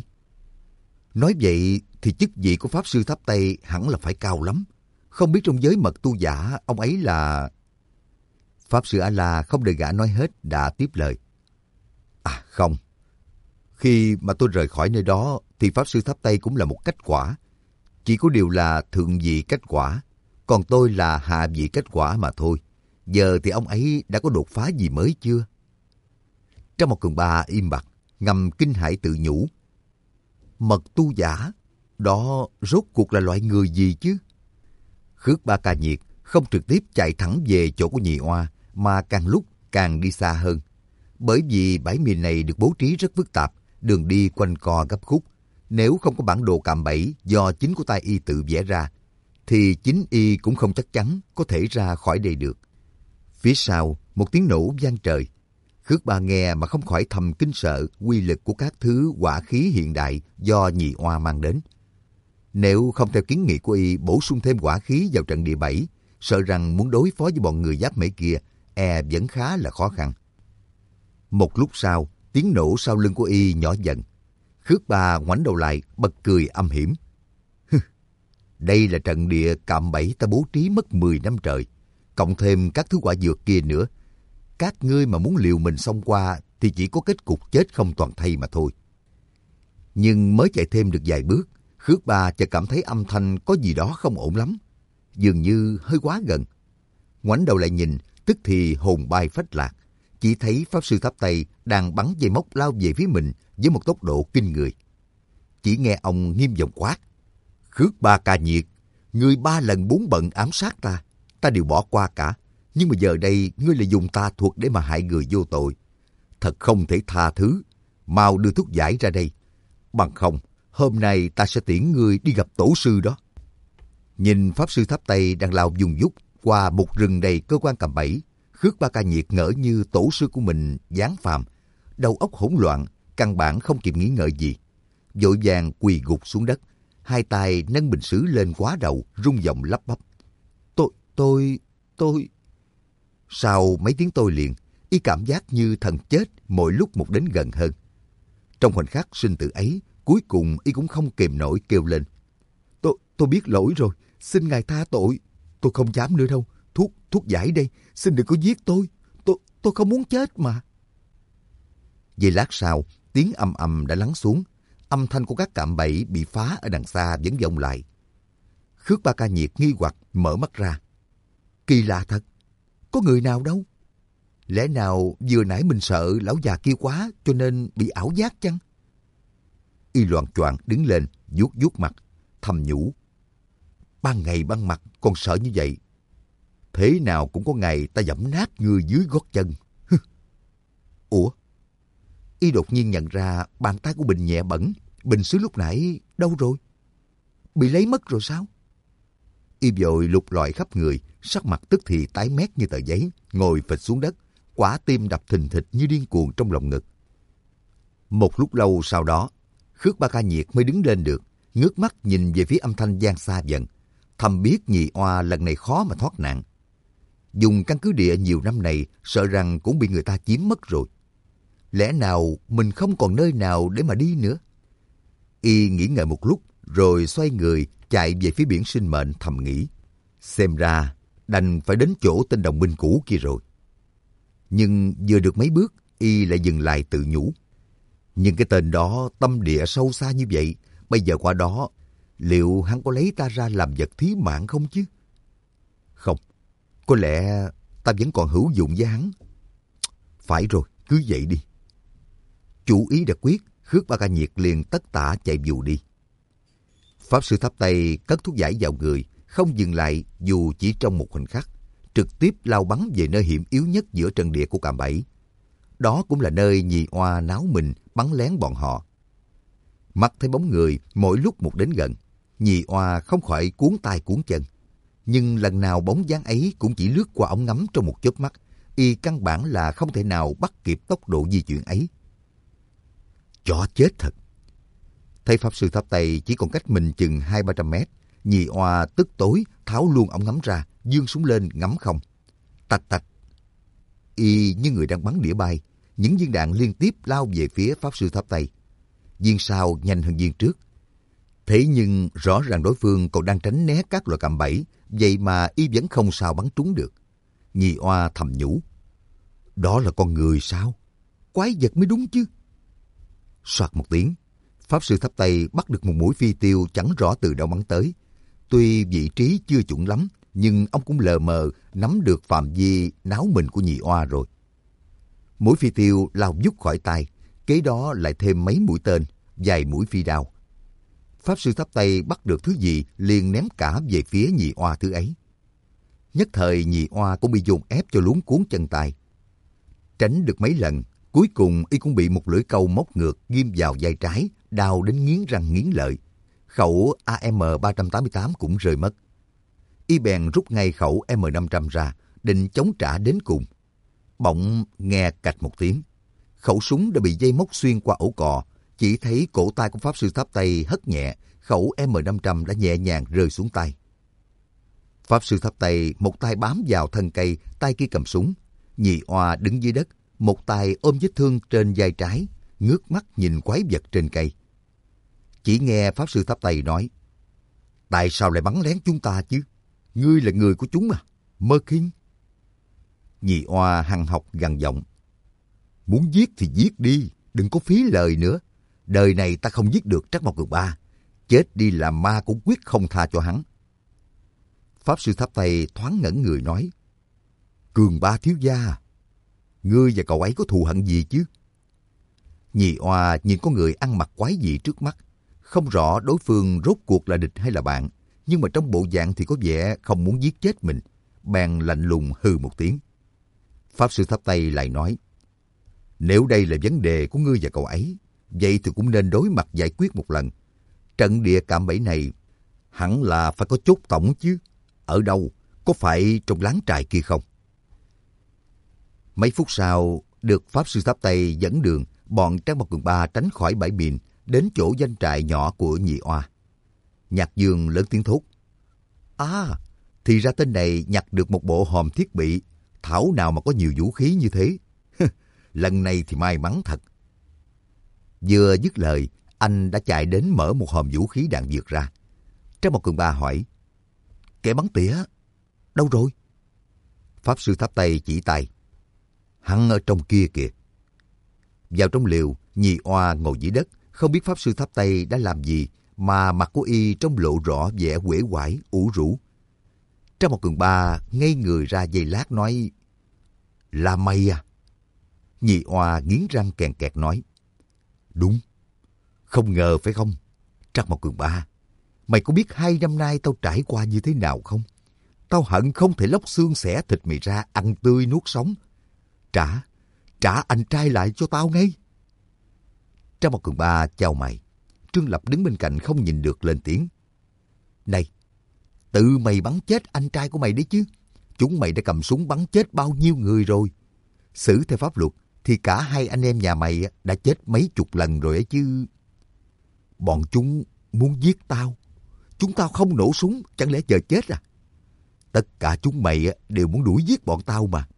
Nói vậy thì chức vị của pháp sư tháp Tây hẳn là phải cao lắm. Không biết trong giới mật tu giả ông ấy là... Pháp sư A-la không đợi gã nói hết đã tiếp lời. À không. Khi mà tôi rời khỏi nơi đó thì pháp sư tháp Tây cũng là một kết quả. Chỉ có điều là thượng vị kết quả, còn tôi là hạ vị kết quả mà thôi. Giờ thì ông ấy đã có đột phá gì mới chưa? Trong một Cường Ba im bặt, ngầm kinh hãi tự nhủ. Mật tu giả, đó rốt cuộc là loại người gì chứ? Khước Ba Ca Nhiệt không trực tiếp chạy thẳng về chỗ của nhị oa, mà càng lúc càng đi xa hơn. Bởi vì bãi miền này được bố trí rất phức tạp, đường đi quanh co gấp khúc. Nếu không có bản đồ cạm bẫy do chính của tay y tự vẽ ra, thì chính y cũng không chắc chắn có thể ra khỏi đây được. Phía sau, một tiếng nổ vang trời. Khước Ba nghe mà không khỏi thầm kinh sợ uy lực của các thứ hỏa khí hiện đại do nhị oa mang đến. Nếu không theo kiến nghị của y bổ sung thêm hỏa khí vào trận địa bẫy, sợ rằng muốn đối phó với bọn người giáp mễ kia, e vẫn khá là khó khăn. Một lúc sau, tiếng nổ sau lưng của y nhỏ dần. Khước Ba ngoảnh đầu lại, bật cười âm hiểm. Đây là trận địa cạm bẫy ta bố trí mất mười năm trời, cộng thêm các thứ quả dược kia nữa. Các ngươi mà muốn liều mình xông qua thì chỉ có kết cục chết không toàn thây mà thôi. Nhưng mới chạy thêm được vài bước, Khước Ba chợt cảm thấy âm thanh có gì đó không ổn lắm, dường như hơi quá gần. Ngoảnh đầu lại nhìn, tức thì hồn bay phách lạc, chỉ thấy pháp sư tháp Tây đang bắn dây móc lao về phía mình với một tốc độ kinh người. Chỉ nghe ông nghiêm giọng quát: Khước Ba Ca Nhiệt, ngươi ba lần bốn bận ám sát ta, ta đều bỏ qua cả. Nhưng mà giờ đây ngươi lại dùng tà thuật để mà hại người vô tội. Thật không thể tha thứ. Mau đưa thuốc giải ra đây. Bằng không, hôm nay ta sẽ tiễn ngươi đi gặp tổ sư đó. Nhìn pháp sư tháp Tây đang lao dùng dút qua một rừng đầy cơ quan cạm bẫy, Khước Ba Ca Nhiệt ngỡ như tổ sư của mình giáng phàm, đầu óc hỗn loạn, căn bản không kịp nghĩ ngợi gì. Vội vàng quỳ gục xuống đất, hai tay nâng bình sứ lên quá đầu, rung giọng lắp bắp. Tôi, tôi, tôi... Sau mấy tiếng tôi liền, y cảm giác như thần chết mỗi lúc một đến gần hơn. Trong khoảnh khắc sinh tử ấy, cuối cùng y cũng không kềm nổi kêu lên. Tôi, tôi biết lỗi rồi, xin ngài tha tội. Tôi không dám nữa đâu, thuốc, thuốc giải đây, xin đừng có giết tôi. Tôi, tôi không muốn chết mà. Giây lát sau, tiếng ầm ầm đã lắng xuống. Âm thanh của các cạm bẫy bị phá ở đằng xa vẫn vọng lại. Khước Ba Ca Nhiệt nghi hoặc mở mắt ra. Kỳ lạ thật, có người nào đâu? Lẽ nào vừa nãy mình sợ lão già kia quá cho nên bị ảo giác chăng? Y loạng choạng đứng lên, vuốt vuốt mặt, thầm nhủ. Ban ngày ban mặt còn sợ như vậy. Thế nào cũng có ngày ta giẫm nát ngươi dưới gót chân. Ủa? Y đột nhiên nhận ra bàn tay của Bình nhẹ bẩn. Bình sứ lúc nãy đâu rồi? Bị lấy mất rồi sao? Y vội lục lọi khắp người, sắc mặt tức thì tái mét như tờ giấy, ngồi phịch xuống đất, quả tim đập thình thịch như điên cuồng trong lòng ngực. Một lúc lâu sau đó, Khước Ba Ca Nhiệt mới đứng lên được, ngước mắt nhìn về phía âm thanh vang xa dần, thầm biết nhị oa lần này khó mà thoát nạn. Dùng căn cứ địa nhiều năm này, sợ rằng cũng bị người ta chiếm mất rồi. Lẽ nào mình không còn nơi nào để mà đi nữa? Y nghĩ ngợi một lúc, rồi xoay người chạy về phía biển sinh mệnh thầm nghĩ. Xem ra đành phải đến chỗ tên đồng minh cũ kia rồi. Nhưng vừa được mấy bước, Y lại dừng lại tự nhủ. Nhưng cái tên đó tâm địa sâu xa như vậy, bây giờ qua đó, liệu hắn có lấy ta ra làm vật thí mạng không chứ? Không, có lẽ ta vẫn còn hữu dụng với hắn. Phải rồi, cứ vậy đi. Chủ ý đã quyết, Khước Ba Ca Nhiệt liền tất tả chạy vù đi. Pháp sư thắp tay cất thuốc giải vào người, không dừng lại dù chỉ trong một khoảnh khắc, trực tiếp lao bắn về nơi hiểm yếu nhất giữa trận địa của cạm bẫy. Đó cũng là nơi nhị oa náo mình bắn lén bọn họ. Mắt thấy bóng người mỗi lúc một đến gần, nhị oa không khỏi cuốn tay cuốn chân. Nhưng lần nào bóng dáng ấy cũng chỉ lướt qua ống ngắm trong một chớp mắt, y căn bản là không thể nào bắt kịp tốc độ di chuyển ấy. Chó chết thật! Thấy pháp sư thắp tay chỉ còn cách mình chừng hai ba trăm mét, nhị oa tức tối tháo luôn ống ngắm ra, giương súng lên ngắm không. Tạch tạch! Y như người đang bắn đĩa bay, những viên đạn liên tiếp lao về phía pháp sư thắp tay. Viên sau nhanh hơn viên trước. Thế nhưng rõ ràng đối phương còn đang tránh né các loại cạm bẫy, vậy mà y vẫn không sao bắn trúng được. Nhị oa thầm nhủ. Đó là con người sao? Quái vật mới đúng chứ. Soạt một tiếng, pháp sư thắp tay bắt được một mũi phi tiêu chẳng rõ từ đâu bắn tới. Tuy vị trí chưa chuẩn lắm, nhưng ông cũng lờ mờ nắm được phạm vi náo mình của nhị oa rồi. Mũi phi tiêu lao vút khỏi tay, kế đó lại thêm mấy mũi tên, vài mũi phi đao. Pháp sư thắp tay bắt được thứ gì liền ném cả về phía nhị oa thứ ấy. Nhất thời nhị oa cũng bị dồn ép cho luống cuốn chân tay. Tránh được mấy lần, cuối cùng y cũng bị một lưỡi câu móc ngược ghim vào vai trái, đau đến nghiến răng nghiến lợi. Khẩu A M ba tám tám cũng rơi mất. Y bèn rút ngay khẩu M năm trăm ra, định chống trả đến cùng. Bỗng nghe cạch một tiếng, khẩu súng đã bị dây móc xuyên qua ổ cò, chỉ thấy cổ tay của pháp sư thắp tay hất nhẹ, khẩu M năm trăm đã nhẹ nhàng rơi xuống tay. Pháp sư thắp tay một tay bám vào thân cây, tay kia cầm súng. Nhị oa đứng dưới đất, một tay ôm vết thương trên vai trái, ngước mắt nhìn quái vật trên cây. Chỉ nghe pháp sư thắp tay nói, tại sao lại bắn lén chúng ta chứ? Ngươi là người của chúng à? Mơ Kinh. Nhị oa hằn học gằn giọng, muốn giết thì giết đi, đừng có phí lời nữa. Đời này ta không giết được Trắc Mộc Cường Ba, chết đi làm ma cũng quyết không tha cho hắn. Pháp sư thắp tay thoáng ngẩn người nói, Cường Ba thiếu gia, ngươi và cậu ấy có thù hận gì chứ? Nhị oa nhìn có người ăn mặc quái dị trước mắt, không rõ đối phương rốt cuộc là địch hay là bạn, nhưng mà trong bộ dạng thì có vẻ không muốn giết chết mình, bèn lạnh lùng hừ một tiếng. Pháp sư thắp tay lại nói, nếu đây là vấn đề của ngươi và cậu ấy, vậy thì cũng nên đối mặt giải quyết một lần. Trận địa cạm bẫy này hẳn là phải có chốt tổng chứ. Ở đâu? Có phải trong láng trại kia không? Mấy phút sau, được pháp sư thắp tay dẫn đường, bọn Trang Mộc Cường Ba tránh khỏi bãi biển, đến chỗ doanh trại nhỏ của Nhị Oa. Nhạc Dương lớn tiếng thốt: À, thì ra tên này nhặt được một bộ hòm thiết bị, thảo nào mà có nhiều vũ khí như thế. Lần này thì may mắn thật. Vừa dứt lời, anh đã chạy đến mở một hòm vũ khí đạn dược ra. Trang Mộc Cường Ba hỏi: Kẻ bắn tỉa đâu rồi? Pháp sư tháp Tây chỉ tay: Hắn ở trong kia kìa. Vào trong liều, Nhị Oa ngồi dưới đất, không biết Pháp sư tháp Tây đã làm gì mà mặt của y trông lộ rõ vẻ uể oải, ủ rũ. Trang Mộc Cường Ba ngây người ra giây lát nói: Là mày à? Nhị Oa nghiến răng kèn kẹt nói: Đúng. Không ngờ phải không? Trang Mộc Cường Ba, mày có biết hai năm nay tao trải qua như thế nào không? Tao hận không thể lóc xương xẻ thịt mày ra ăn tươi nuốt sống. Trả, trả anh trai lại cho tao ngay. Trang Mộc Cường Ba chào mày. Trương Lập đứng bên cạnh không nhìn được lên tiếng: Này, tự mày bắn chết anh trai của mày đấy chứ. Chúng mày đã cầm súng bắn chết bao nhiêu người rồi. Xử theo pháp luật thì cả hai anh em nhà mày đã chết mấy chục lần rồi ấy chứ. Bọn chúng muốn giết tao. Chúng tao không nổ súng, chẳng lẽ chờ chết à? Tất cả chúng mày đều muốn đuổi giết bọn tao mà.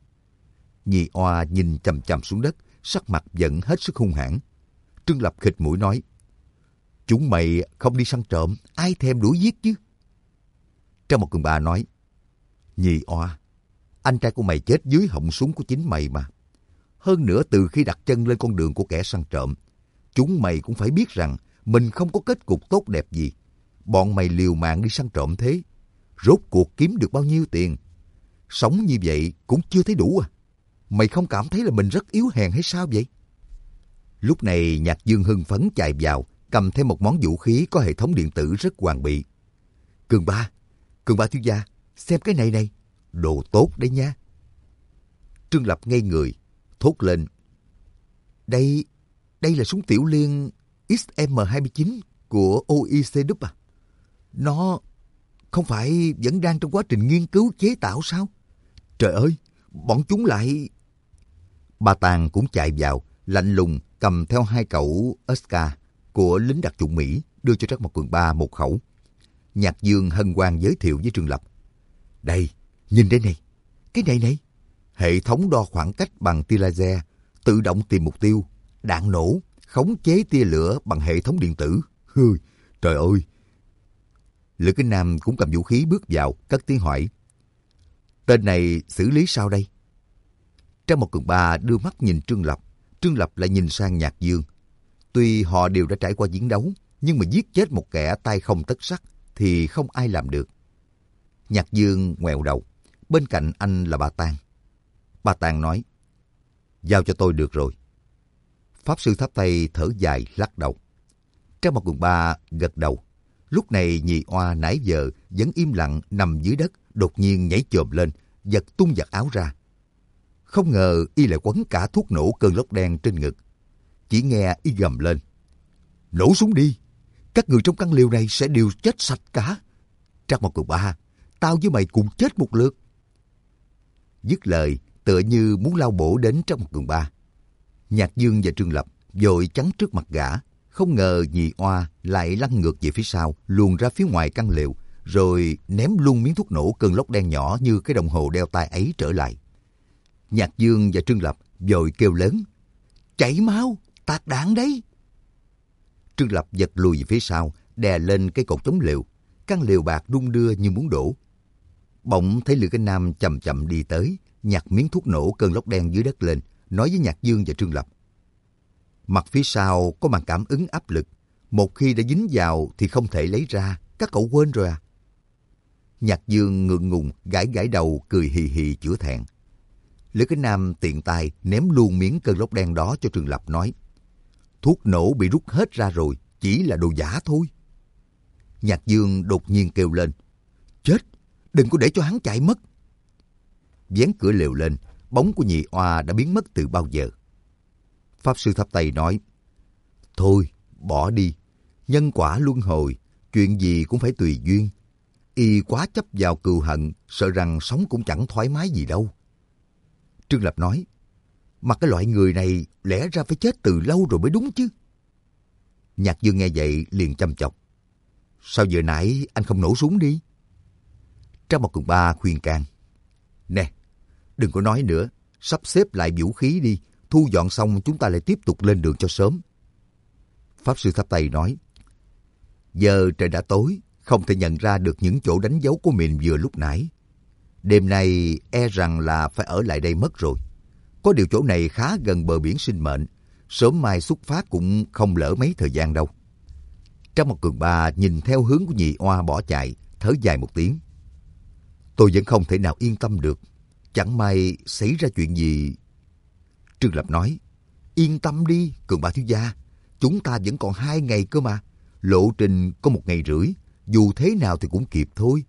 Nhị Oa nhìn chằm chằm xuống đất, sắc mặt vẫn hết sức hung hãn. Trương Lập khịt mũi nói: Chúng mày không đi săn trộm, ai thèm đuổi giết chứ? Trang Mộc Cường Ba nói: Nhị Oa, anh trai của mày chết dưới họng súng của chính mày mà. Hơn nữa, từ khi đặt chân lên con đường của kẻ săn trộm, chúng mày cũng phải biết rằng mình không có kết cục tốt đẹp gì. Bọn mày liều mạng đi săn trộm thế, rốt cuộc kiếm được bao nhiêu tiền? Sống như vậy cũng chưa thấy đủ à? Mày không cảm thấy là mình rất yếu hèn hay sao vậy? Lúc này Nhạc Dương hưng phấn chạy vào, cầm thêm một món vũ khí có hệ thống điện tử rất hoàn bị. Cường Ba, Cường Ba thiếu gia, xem cái này này, đồ tốt đấy nha. Trương Lập ngây người, thốt lên: Đây, đây là súng tiểu liên X M hai chín của O I C W à? Nó không phải vẫn đang trong quá trình nghiên cứu chế tạo sao? Trời ơi, bọn chúng lại... Ba Tàng cũng chạy vào, lạnh lùng cầm theo hai cẩu Oscar của lính đặc chủng Mỹ, đưa cho Trác Mộc Cường Ba một khẩu. Nhạc Dương hân hoan giới thiệu với Trương Lập: Đây, nhìn đây này, cái này này, hệ thống đo khoảng cách bằng tia laser, tự động tìm mục tiêu, đạn nổ, khống chế tia lửa bằng hệ thống điện tử. Hừ, trời ơi! Lữ Kính Nam cũng cầm vũ khí bước vào, cất tiếng hỏi: Tên này xử lý sao đây? Trang Mộc Cường Ba đưa mắt nhìn Trương Lập, Trương Lập lại nhìn sang Nhạc Dương. Tuy họ đều đã trải qua chiến đấu, nhưng mà giết chết một kẻ tay không tất sắt thì không ai làm được. Nhạc Dương ngoẹo đầu, bên cạnh anh là Ba Tàng. Ba Tàng nói: Giao cho tôi được rồi. Pháp sư tháp Tây thở dài lắc đầu. Trang Mộc Cường Ba gật đầu. Lúc này Nhị Oa nãy giờ vẫn im lặng nằm dưới đất, đột nhiên nhảy chồm lên, giật tung giặt áo ra. Không ngờ y lại quấn cả thuốc nổ cơn lốc đen trên ngực. Chỉ nghe y gầm lên: Nổ súng đi! Các người trong căn liều này sẽ đều chết sạch cả. Trang Mộc Cường Ba, tao với mày cùng chết một lượt. Dứt lời, tựa như muốn lao bổ đến Trang Mộc Cường Ba. Nhạc Dương và Trương Lập vội chắn trước mặt gã. Không ngờ Nhị Oa lại lăn ngược về phía sau, luồn ra phía ngoài căn lều, rồi ném luôn miếng thuốc nổ cơn lốc đen nhỏ như cái đồng hồ đeo tay ấy trở lại. Nhạc Dương và Trương Lập vội kêu lớn: Chạy mau, tạc đạn đấy! Trương Lập giật lùi về phía sau, đè lên cái cột chống lều. Căn lều bạc đung đưa như muốn đổ. Bỗng thấy Lữ Kính Nam chậm chậm đi tới, nhặt miếng thuốc nổ cơn lốc đen dưới đất lên, nói với Nhạc Dương và Trương Lập: Mặt phía sau có màn cảm ứng áp lực, một khi đã dính vào thì không thể lấy ra, các cậu quên rồi à? Nhạc Dương ngượng ngùng gãi gãi đầu, cười hì hì chữa thẹn. Lữ Kính Nam tiện tay ném luôn miếng cơn lốc đen đó cho Trương Lập, nói: Thuốc nổ bị rút hết ra rồi, chỉ là đồ giả thôi. Nhạc Dương đột nhiên kêu lên: Chết, đừng có để cho hắn chạy mất. Vén cửa lều lên, bóng của Nhị Oa đã biến mất từ bao giờ. Pháp sư tháp Tây nói: Thôi, bỏ đi. Nhân quả luân hồi, chuyện gì cũng phải tùy duyên. Y quá chấp vào cừu hận, sợ rằng sống cũng chẳng thoải mái gì đâu. Trương Lập nói: Mà cái loại người này lẽ ra phải chết từ lâu rồi mới đúng chứ. Nhạc Dương nghe vậy liền chăm chọc. Sao vừa nãy anh không nổ súng đi? Trang Mộc Cường Ba khuyên can. Nè, đừng có nói nữa, sắp xếp lại vũ khí đi, thu dọn xong chúng ta lại tiếp tục lên đường cho sớm. Pháp Sư Tháp Tây nói. Giờ trời đã tối, không thể nhận ra được những chỗ đánh dấu của mình vừa lúc nãy. Đêm nay e rằng là phải ở lại đây mất rồi. Có điều chỗ này khá gần bờ biển sinh mệnh, sớm mai xuất phát cũng không lỡ mấy thời gian đâu. Trang Mộc Cường Ba nhìn theo hướng của nhị oa bỏ chạy, thở dài một tiếng. Tôi vẫn không thể nào yên tâm được. Chẳng may xảy ra chuyện gì. Trương Lập nói, yên tâm đi, Cường Ba thiếu gia. Chúng ta vẫn còn hai ngày cơ mà. Lộ trình có một ngày rưỡi, dù thế nào thì cũng kịp thôi.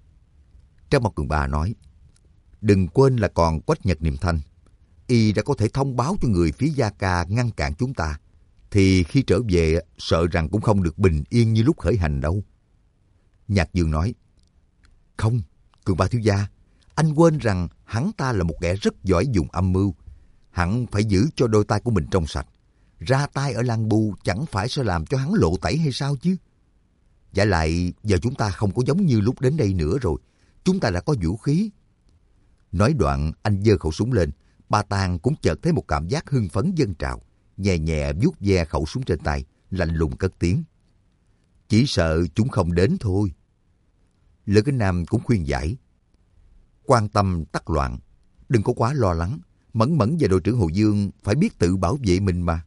Trang Mộc Cường Ba nói, đừng quên là còn Quách Nhật Niệm Thanh. Y đã có thể thông báo cho người phía Gia Ca ngăn cản chúng ta. Thì khi trở về, sợ rằng cũng không được bình yên như lúc khởi hành đâu. Nhạc Dương nói, không, Cường Ba thiếu gia, anh quên rằng hắn ta là một kẻ rất giỏi dùng âm mưu. Hắn phải giữ cho đôi tay của mình trong sạch. Ra tay ở Lan Bu chẳng phải sẽ làm cho hắn lộ tẩy hay sao chứ? Giả lại giờ chúng ta không có giống như lúc đến đây nữa rồi. Chúng ta đã có vũ khí. Nói đoạn anh giơ khẩu súng lên. Ba Tàng cũng chợt thấy một cảm giác hưng phấn dâng trào. Nhẹ nhẹ vuốt ve khẩu súng trên tay, lạnh lùng cất tiếng. Chỉ sợ chúng không đến thôi. Lữ Kính Nam cũng khuyên giải. Quan tâm tắc loạn. Đừng có quá lo lắng. Mẫn Mẫn và đội trưởng Hồ Dương phải biết tự bảo vệ mình mà.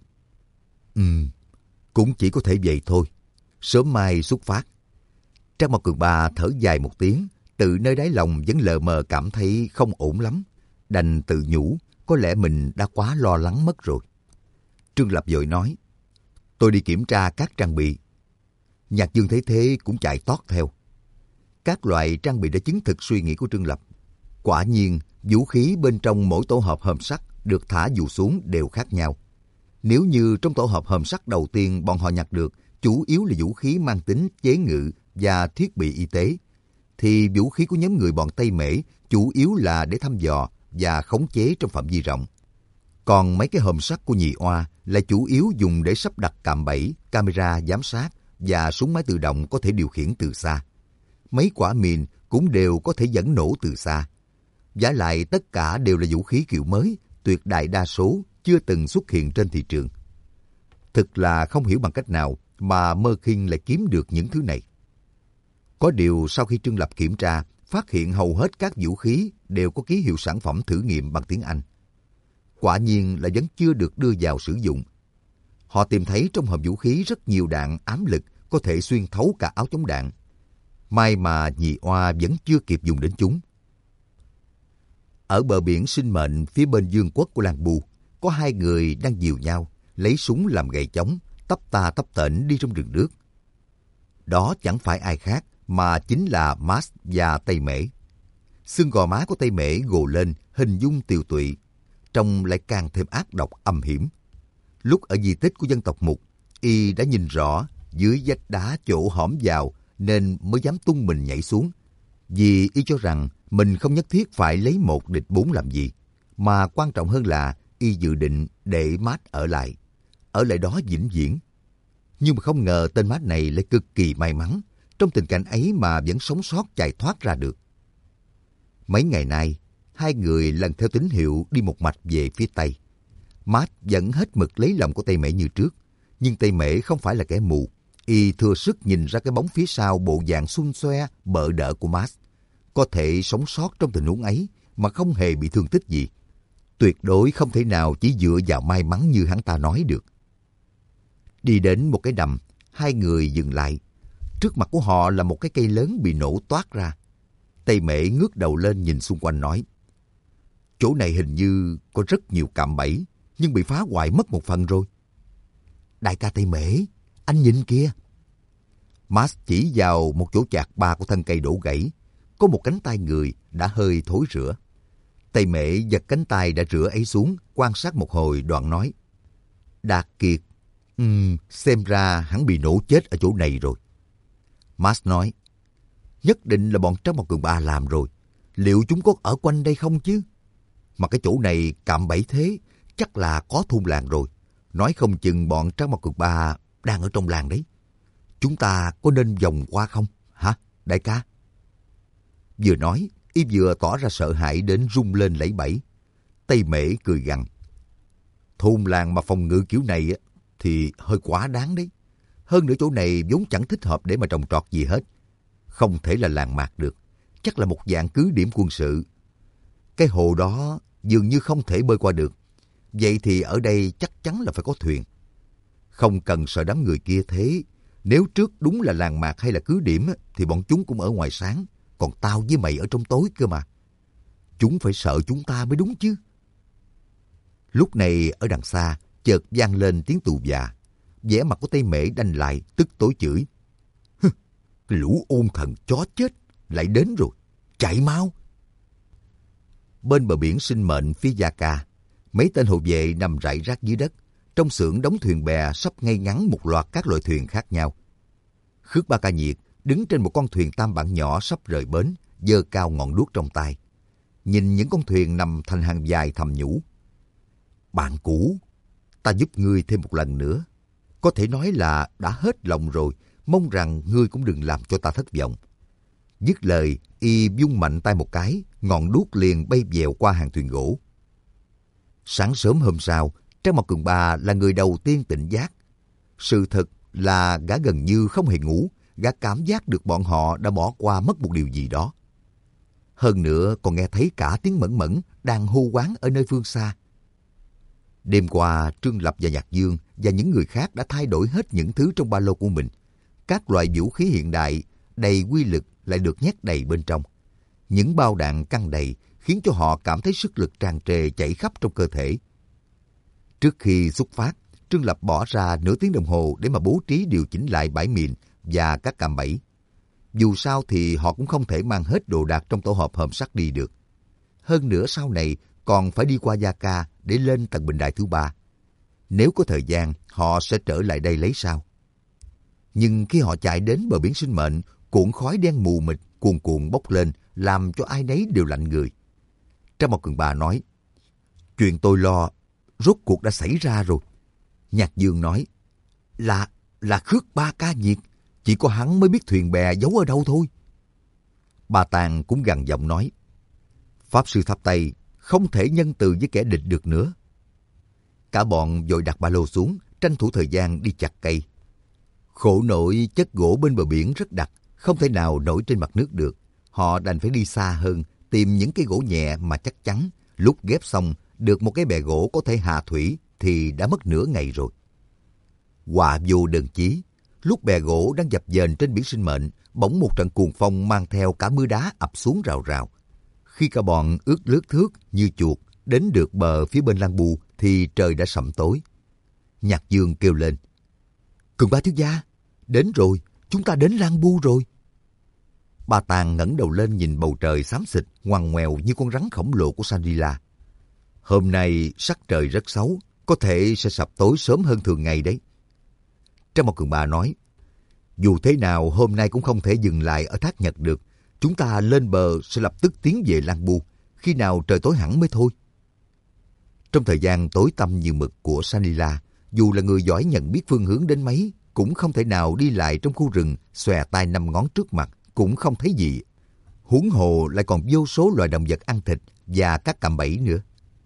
Ừm, cũng chỉ có thể vậy thôi. Sớm mai xuất phát. Trang Mộc Cường Ba thở dài một tiếng, từ nơi đáy lòng vẫn lờ mờ cảm thấy không ổn lắm. Đành tự nhủ, có lẽ mình đã quá lo lắng mất rồi. Trương Lập vội nói, tôi đi kiểm tra các trang bị. Nhạc Dương thấy thế cũng chạy tót theo. Các loại trang bị đã chứng thực suy nghĩ của Trương Lập. Quả nhiên, vũ khí bên trong mỗi tổ hợp hòm sắt được thả dù xuống đều khác nhau. Nếu như trong tổ hợp hòm sắt đầu tiên bọn họ nhặt được chủ yếu là vũ khí mang tính chế ngự và thiết bị y tế, thì vũ khí của nhóm người bọn Tây Mễ chủ yếu là để thăm dò và khống chế trong phạm vi rộng. Còn mấy cái hòm sắt của nhị oa là chủ yếu dùng để sắp đặt cạm bẫy, camera giám sát và súng máy tự động có thể điều khiển từ xa. Mấy quả mìn cũng đều có thể dẫn nổ từ xa. Vả lại tất cả đều là vũ khí kiểu mới, tuyệt đại đa số chưa từng xuất hiện trên thị trường. Thực là không hiểu bằng cách nào mà Mơ Khinh lại kiếm được những thứ này. Có điều sau khi Trương Lập kiểm tra, phát hiện hầu hết các vũ khí đều có ký hiệu sản phẩm thử nghiệm bằng tiếng Anh. Quả nhiên là vẫn chưa được đưa vào sử dụng. Họ tìm thấy trong hộp vũ khí rất nhiều đạn ám lực có thể xuyên thấu cả áo chống đạn. May mà nhị oa vẫn chưa kịp dùng đến chúng. Ở bờ biển sinh mệnh phía bên vương quốc của Lan Bu, có hai người đang dìu nhau, lấy súng làm gậy chống, tấp ta tấp tễnh đi trong rừng nước. Đó chẳng phải ai khác mà chính là Mars và Tây Mễ. Xương gò má của Tây Mễ gồ lên, hình dung tiều tụy, trông lại càng thêm ác độc âm hiểm. Lúc ở di tích của dân tộc Mục, y đã nhìn rõ dưới vách đá chỗ hõm vào nên mới dám tung mình nhảy xuống. Vì y cho rằng mình không nhất thiết phải lấy một địch bốn làm gì, mà quan trọng hơn là y dự định để Mát ở lại, ở lại đó vĩnh viễn. Nhưng mà không ngờ tên Mát này lại cực kỳ may mắn, trong tình cảnh ấy mà vẫn sống sót chạy thoát ra được. Mấy ngày nay, hai người lần theo tín hiệu đi một mạch về phía Tây. Mát vẫn hết mực lấy lòng của Tây Mễ như trước, nhưng Tây Mễ không phải là kẻ mù. Y thừa sức nhìn ra cái bóng phía sau bộ dạng xun xoe, bợ đỡ của Mát. Có thể sống sót trong tình huống ấy mà không hề bị thương tích gì. Tuyệt đối không thể nào chỉ dựa vào may mắn như hắn ta nói được. Đi đến một cái đầm, hai người dừng lại. Trước mặt của họ là một cái cây lớn bị nổ toát ra. Tây Mễ ngước đầu lên nhìn xung quanh nói, chỗ này hình như có rất nhiều cạm bẫy, nhưng bị phá hoại mất một phần rồi. Đại ca Tây Mễ, anh nhìn kia. Mars chỉ vào một chỗ chạc ba của thân cây đổ gãy, có một cánh tay người đã hơi thối rữa. Tây Mễ giật cánh tay đã rữa ấy xuống, quan sát một hồi đoạn nói, Đạt Kiệt, um, xem ra hắn bị nổ chết ở chỗ này rồi. Mars nói, nhất định là bọn Trang Mộc Cường Ba làm rồi. Liệu chúng có ở quanh đây không chứ? Mà cái chỗ này cạm bẫy thế, chắc là có thôn làng rồi. Nói không chừng bọn Trác Mao Cường Ba đang ở trong làng đấy. Chúng ta có nên vòng qua không, hả, đại ca? Vừa nói, y vừa tỏ ra sợ hãi đến rung lên lẫy bẫy. Tây Mễ cười gằn. Thôn làng mà phòng ngự kiểu này á, thì hơi quá đáng đấy. Hơn nữa chỗ này vốn chẳng thích hợp để mà trồng trọt gì hết. Không thể là làng mạc được. Chắc là một dạng cứ điểm quân sự. Cái hồ đó dường như không thể bơi qua được. Vậy thì ở đây chắc chắn là phải có thuyền. Không cần sợ đám người kia thế. Nếu trước đúng là làng mạc hay là cứ điểm thì bọn chúng cũng ở ngoài sáng. Còn tao với mày ở trong tối cơ mà. Chúng phải sợ chúng ta mới đúng chứ. Lúc này ở đằng xa chợt vang lên tiếng tù già. Vẻ mặt của Tây Mễ đanh lại, tức tối chửi. Hừ, cái lũ ôn thần chó chết lại đến rồi. Chạy mau. Bên bờ biển Sinh Mệnh phía Gia Ca, mấy tên hộ vệ nằm rải rác dưới đất. Trong xưởng đóng thuyền bè sắp ngay ngắn một loạt các loại thuyền khác nhau. Khước Ba Ca Nhiệt đứng trên một con thuyền tam bản nhỏ sắp rời bến, giơ cao ngọn đuốc trong tay. Nhìn những con thuyền nằm thành hàng dài thầm nhủ. Bạn cũ, ta giúp ngươi thêm một lần nữa. Có thể nói là đã hết lòng rồi, mong rằng ngươi cũng đừng làm cho ta thất vọng. Dứt lời, y vung mạnh tay một cái, ngọn đuốc liền bay vèo qua hàng thuyền gỗ. Sáng sớm hôm sau, Trác Mao Cường Ba là người đầu tiên tỉnh giác. Sự thật là gã gần như không hề ngủ, gã cảm giác được bọn họ đã bỏ qua mất một điều gì đó. Hơn nữa còn nghe thấy cả tiếng Mẫn Mẫn đang hô hoán ở nơi phương xa. Đêm qua, Trương Lập và Nhạc Dương và những người khác đã thay đổi hết những thứ trong ba lô của mình. Các loại vũ khí hiện đại đầy uy lực lại được nhét đầy bên trong. Những bao đạn căng đầy khiến cho họ cảm thấy sức lực tràn trề chảy khắp trong cơ thể. Trước khi xuất phát, Trương Lập bỏ ra nửa tiếng đồng hồ để mà bố trí điều chỉnh lại bãi mìn và các cạm bẫy. Dù sao thì họ cũng không thể mang hết đồ đạc trong tổ hợp hòm sắt đi được. Hơn nữa sau này còn phải đi qua Gia Ca để lên tầng bình đài thứ ba. Nếu có thời gian, họ sẽ trở lại đây lấy sau. Nhưng khi họ chạy đến bờ biển Sinh Mệnh, cuộn khói đen mù mịt cuồn cuộn bốc lên, làm cho ai nấy đều lạnh người. Trác Mao Cường Ba nói, chuyện tôi lo, rốt cuộc đã xảy ra rồi. Nhạc Dương nói, là, là Khước Ba Ca Nhiệt, chỉ có hắn mới biết thuyền bè giấu ở đâu thôi. Ba Tàng cũng gằn giọng nói, Pháp Sư Tháp Tây không thể nhân từ với kẻ địch được nữa. Cả bọn vội đặt ba lô xuống, tranh thủ thời gian đi chặt cây. Khổ nỗi chất gỗ bên bờ biển rất đặc, không thể nào nổi trên mặt nước được. Họ đành phải đi xa hơn, tìm những cây gỗ nhẹ mà chắc chắn. Lúc ghép xong, được một cái bè gỗ có thể hạ thủy thì đã mất nửa ngày rồi. Họa vô đơn chí, lúc bè gỗ đang dập dềnh trên biển Sinh Mệnh, bỗng một trận cuồng phong mang theo cả mưa đá ập xuống rào rào. Khi cả bọn ướt lướt thước như chuột đến được bờ phía bên Lan Bu thì trời đã sẩm tối. Nhạc Dương kêu lên, Cường Ba thiếu gia, đến rồi, chúng ta đến Lan Bu rồi. Ba Tàng ngẩng đầu lên nhìn bầu trời xám xịt, ngoằn ngoèo như con rắn khổng lồ của Shangri-La. Hôm nay sắc trời rất xấu, có thể sẽ sập tối sớm hơn thường ngày đấy. Trác Mao Cường Ba nói, dù thế nào hôm nay cũng không thể dừng lại ở Thác Nhật được. Chúng ta lên bờ sẽ lập tức tiến về Lan Bu, khi nào trời tối hẳn mới thôi. Trong thời gian tối tăm như mực của Shangri-La, dù là người giỏi nhận biết phương hướng đến mấy, cũng không thể nào đi lại trong khu rừng, xòe tay năm ngón trước mặt, cũng không thấy gì. Huống hồ lại còn vô số loài động vật ăn thịt và các cạm bẫy nữa.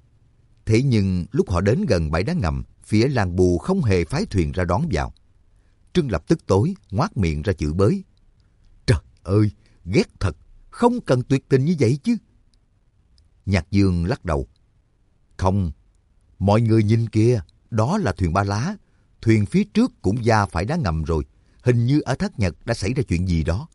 Thế nhưng lúc họ đến gần bãi đá ngầm, phía Lan Bu không hề phái thuyền ra đón vào. Trương Lập tức tối, ngoác miệng ra chửi bới. Trời ơi, ghét thật, không cần tuyệt tình như vậy chứ. Nhạc Dương lắc đầu. Không, mọi người nhìn kìa, đó là thuyền Ba Lá. Thuyền phía trước cũng va phải đá ngầm rồi, hình như ở Thác Nhật đã xảy ra chuyện gì đó.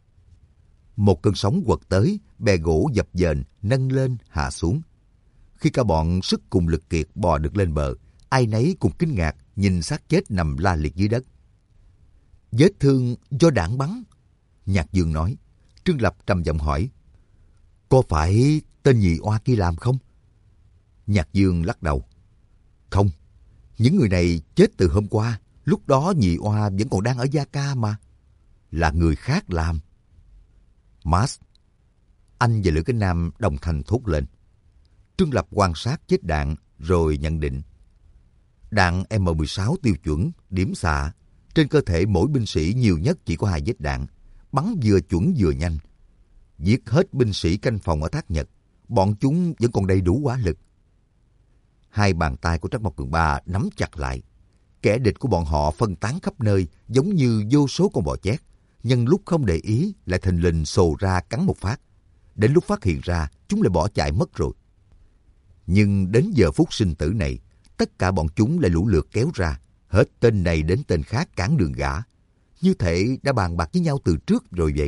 Một cơn sóng quật tới, bè gỗ dập dềnh, nâng lên, hạ xuống. Khi cả bọn sức cùng lực kiệt bò được lên bờ, ai nấy cùng kinh ngạc nhìn xác chết nằm la liệt dưới đất. Vết thương do đạn bắn. Nhạc Dương nói. Trương Lập trầm giọng hỏi, có phải tên nhị oa kia làm không? Nhạc Dương lắc đầu. Không, những người này chết từ hôm qua, lúc đó nhị oa vẫn còn đang ở Gia Ca mà. Là người khác làm. Mas, anh và Lữ Cái Nam đồng thanh thốt lên. Trương Lập quan sát vết đạn, rồi nhận định. Đạn M mười sáu tiêu chuẩn, điểm xạ. Trên cơ thể mỗi binh sĩ nhiều nhất chỉ có hai vết đạn. Bắn vừa chuẩn vừa nhanh. Giết hết binh sĩ canh phòng ở Thác Nhật, bọn chúng vẫn còn đầy đủ hỏa lực. Hai bàn tay của Trắc Mộc Cường Ba nắm chặt lại. Kẻ địch của bọn họ phân tán khắp nơi giống như vô số con bò chét. Nhân lúc không để ý lại thình lình sồ ra cắn một phát. Đến lúc phát hiện ra, chúng lại bỏ chạy mất rồi. Nhưng đến giờ phút sinh tử này, tất cả bọn chúng lại lũ lượt kéo ra, hết tên này đến tên khác cản đường gã. Như thể đã bàn bạc với nhau từ trước rồi vậy.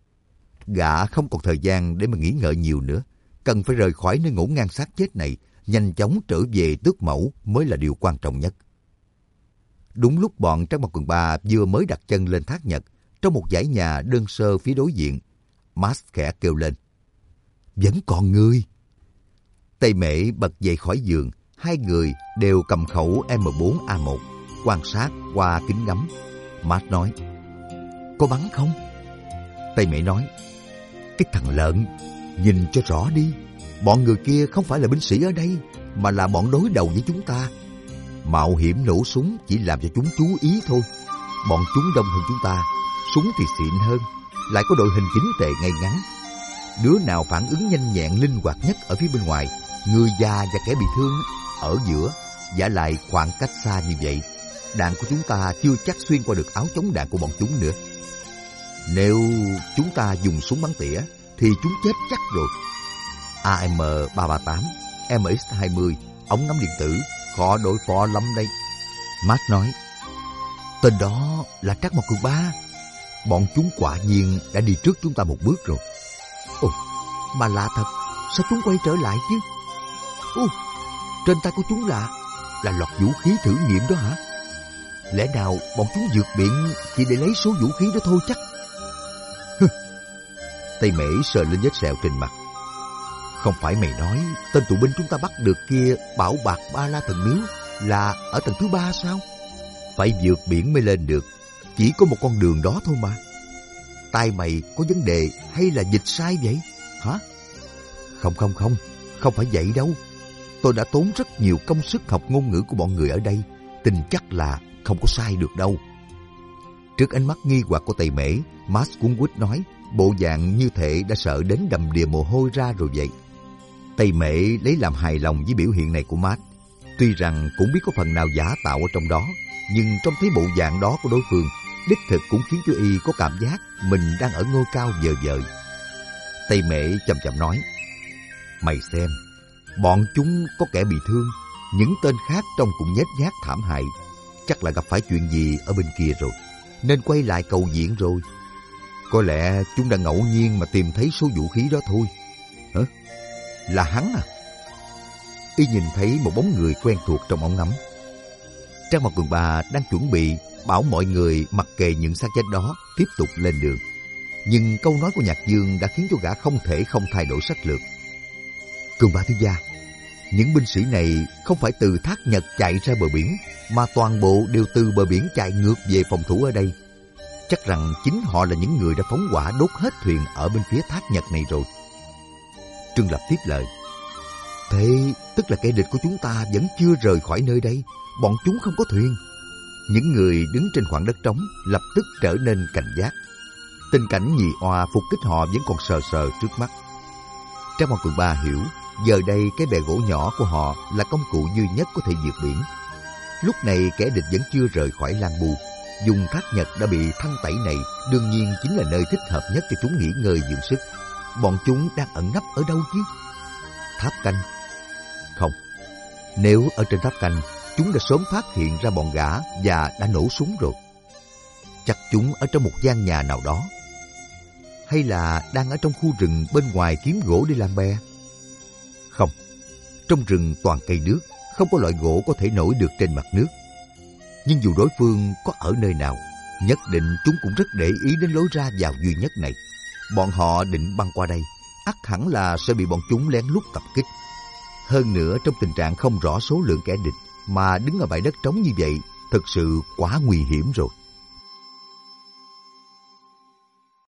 Gã không còn thời gian để mà nghĩ ngợi nhiều nữa. Cần phải rời khỏi nơi ngổn ngang xác chết này, nhanh chóng trở về Tước Mẫu mới là điều quan trọng nhất. Đúng lúc bọn Trắc Mộc Cường Ba vừa mới đặt chân lên Thác Nhật, trong một dãy nhà đơn sơ phía đối diện, Max khẽ kêu lên. Vẫn còn người. Tây Mễ bật dậy khỏi giường, hai người đều cầm khẩu M bốn A một, quan sát qua kính ngắm. Max nói, có bắn không? Tây Mễ nói, cái thằng lợn, nhìn cho rõ đi. Bọn người kia không phải là binh sĩ ở đây, mà là bọn đối đầu với chúng ta. Mạo hiểm nổ súng chỉ làm cho chúng chú ý thôi. Bọn chúng đông hơn chúng ta, súng thì xịn hơn, lại có đội hình chính tề ngay ngắn. Đứa nào phản ứng nhanh nhẹn linh hoạt nhất ở phía bên ngoài, người già và kẻ bị thương ở giữa, vả lại khoảng cách xa như vậy, đạn của chúng ta chưa chắc xuyên qua được áo chống đạn của bọn chúng nữa. Nếu chúng ta dùng súng bắn tỉa thì chúng chết chắc rồi. A M ba ba tám, M X hai mươi, ống ngắm điện tử, khó đối phó lắm đây. Matt nói, tên đó là Trắc Mộc Cường Ba. Bọn chúng quả nhiên đã đi trước chúng ta một bước rồi. Ồ, mà lạ thật, sao chúng quay trở lại chứ? Ồ, trên tay của chúng là là loạt vũ khí thử nghiệm đó hả? Lẽ nào bọn chúng vượt biển chỉ để lấy số vũ khí đó thôi chắc? Tây Mễ sờ lên vết sẹo trên mặt. Không phải mày nói tên tù binh chúng ta bắt được kia bảo bạc Ba La Thần Miếu là ở tầng thứ ba sao? Phải vượt biển mới lên được, chỉ có một con đường đó thôi mà. Tai mày có vấn đề hay là dịch sai vậy? Hả? Không không không, không phải vậy đâu. Tôi đã tốn rất nhiều công sức học ngôn ngữ của bọn người ở đây, tin chắc là không có sai được đâu. Trước ánh mắt nghi hoặc của Tây Mễ, Max cuống quýt nói, bộ dạng như thể đã sợ đến đầm đìa mồ hôi ra rồi vậy. Tây Mễ lấy làm hài lòng với biểu hiện này của Max. Tuy rằng cũng biết có phần nào giả tạo ở trong đó, nhưng trông thấy bộ dạng đó của đối phương, đích thực cũng khiến cho y có cảm giác mình đang ở ngôi cao vời vợi. Tây Mễ chậm chậm nói, mày xem, bọn chúng có kẻ bị thương, những tên khác trông cũng nhếch nhác thảm hại. Chắc là gặp phải chuyện gì ở bên kia rồi, nên quay lại cầu viện rồi. Có lẽ chúng đã ngẫu nhiên mà tìm thấy số vũ khí đó thôi. Hả? Là hắn à? Y nhìn thấy một bóng người quen thuộc trong ống ngắm. Trắc Mộc Cường Ba đang chuẩn bị bảo mọi người mặc kệ những xác chết đó tiếp tục lên đường. Nhưng câu nói của Nhạc Dương đã khiến cho gã không thể không thay đổi sách lược. Cường Ba thiếu gia, những binh sĩ này không phải từ Thác Nhật chạy ra bờ biển, mà toàn bộ đều từ bờ biển chạy ngược về phòng thủ ở đây. Chắc rằng chính họ là những người đã phóng hỏa đốt hết thuyền ở bên phía Thác Nhật này rồi. Trương Lập tiếp lời, thế tức là kẻ địch của chúng ta vẫn chưa rời khỏi nơi đây, bọn chúng không có thuyền. Những người đứng trên khoảng đất trống lập tức trở nên cảnh giác. Tình cảnh nhì oa phục kích họ vẫn còn sờ sờ trước mắt. Trác Mộc Cường Ba hiểu, giờ đây cái bè gỗ nhỏ của họ là công cụ duy nhất có thể vượt biển. Lúc này kẻ địch vẫn chưa rời khỏi Lan Bu. Dùng Thác Nhật đã bị thanh tẩy này đương nhiên chính là nơi thích hợp nhất cho chúng nghỉ ngơi dưỡng sức. Bọn chúng đang ẩn nấp ở đâu chứ? Tháp canh? Không. Nếu ở trên tháp canh, chúng đã sớm phát hiện ra bọn gã và đã nổ súng rồi. Chắc chúng ở trong một gian nhà nào đó. Hay là đang ở trong khu rừng bên ngoài kiếm gỗ để làm bè? Không. Trong rừng toàn cây nước, không có loại gỗ có thể nổi được trên mặt nước. Nhưng dù đối phương có ở nơi nào, nhất định chúng cũng rất để ý đến lối ra vào duy nhất này. Bọn họ định băng qua đây, ắt hẳn là sẽ bị bọn chúng lén lút tập kích. Hơn nữa trong tình trạng không rõ số lượng kẻ địch mà đứng ở bãi đất trống như vậy, thực sự quá nguy hiểm rồi.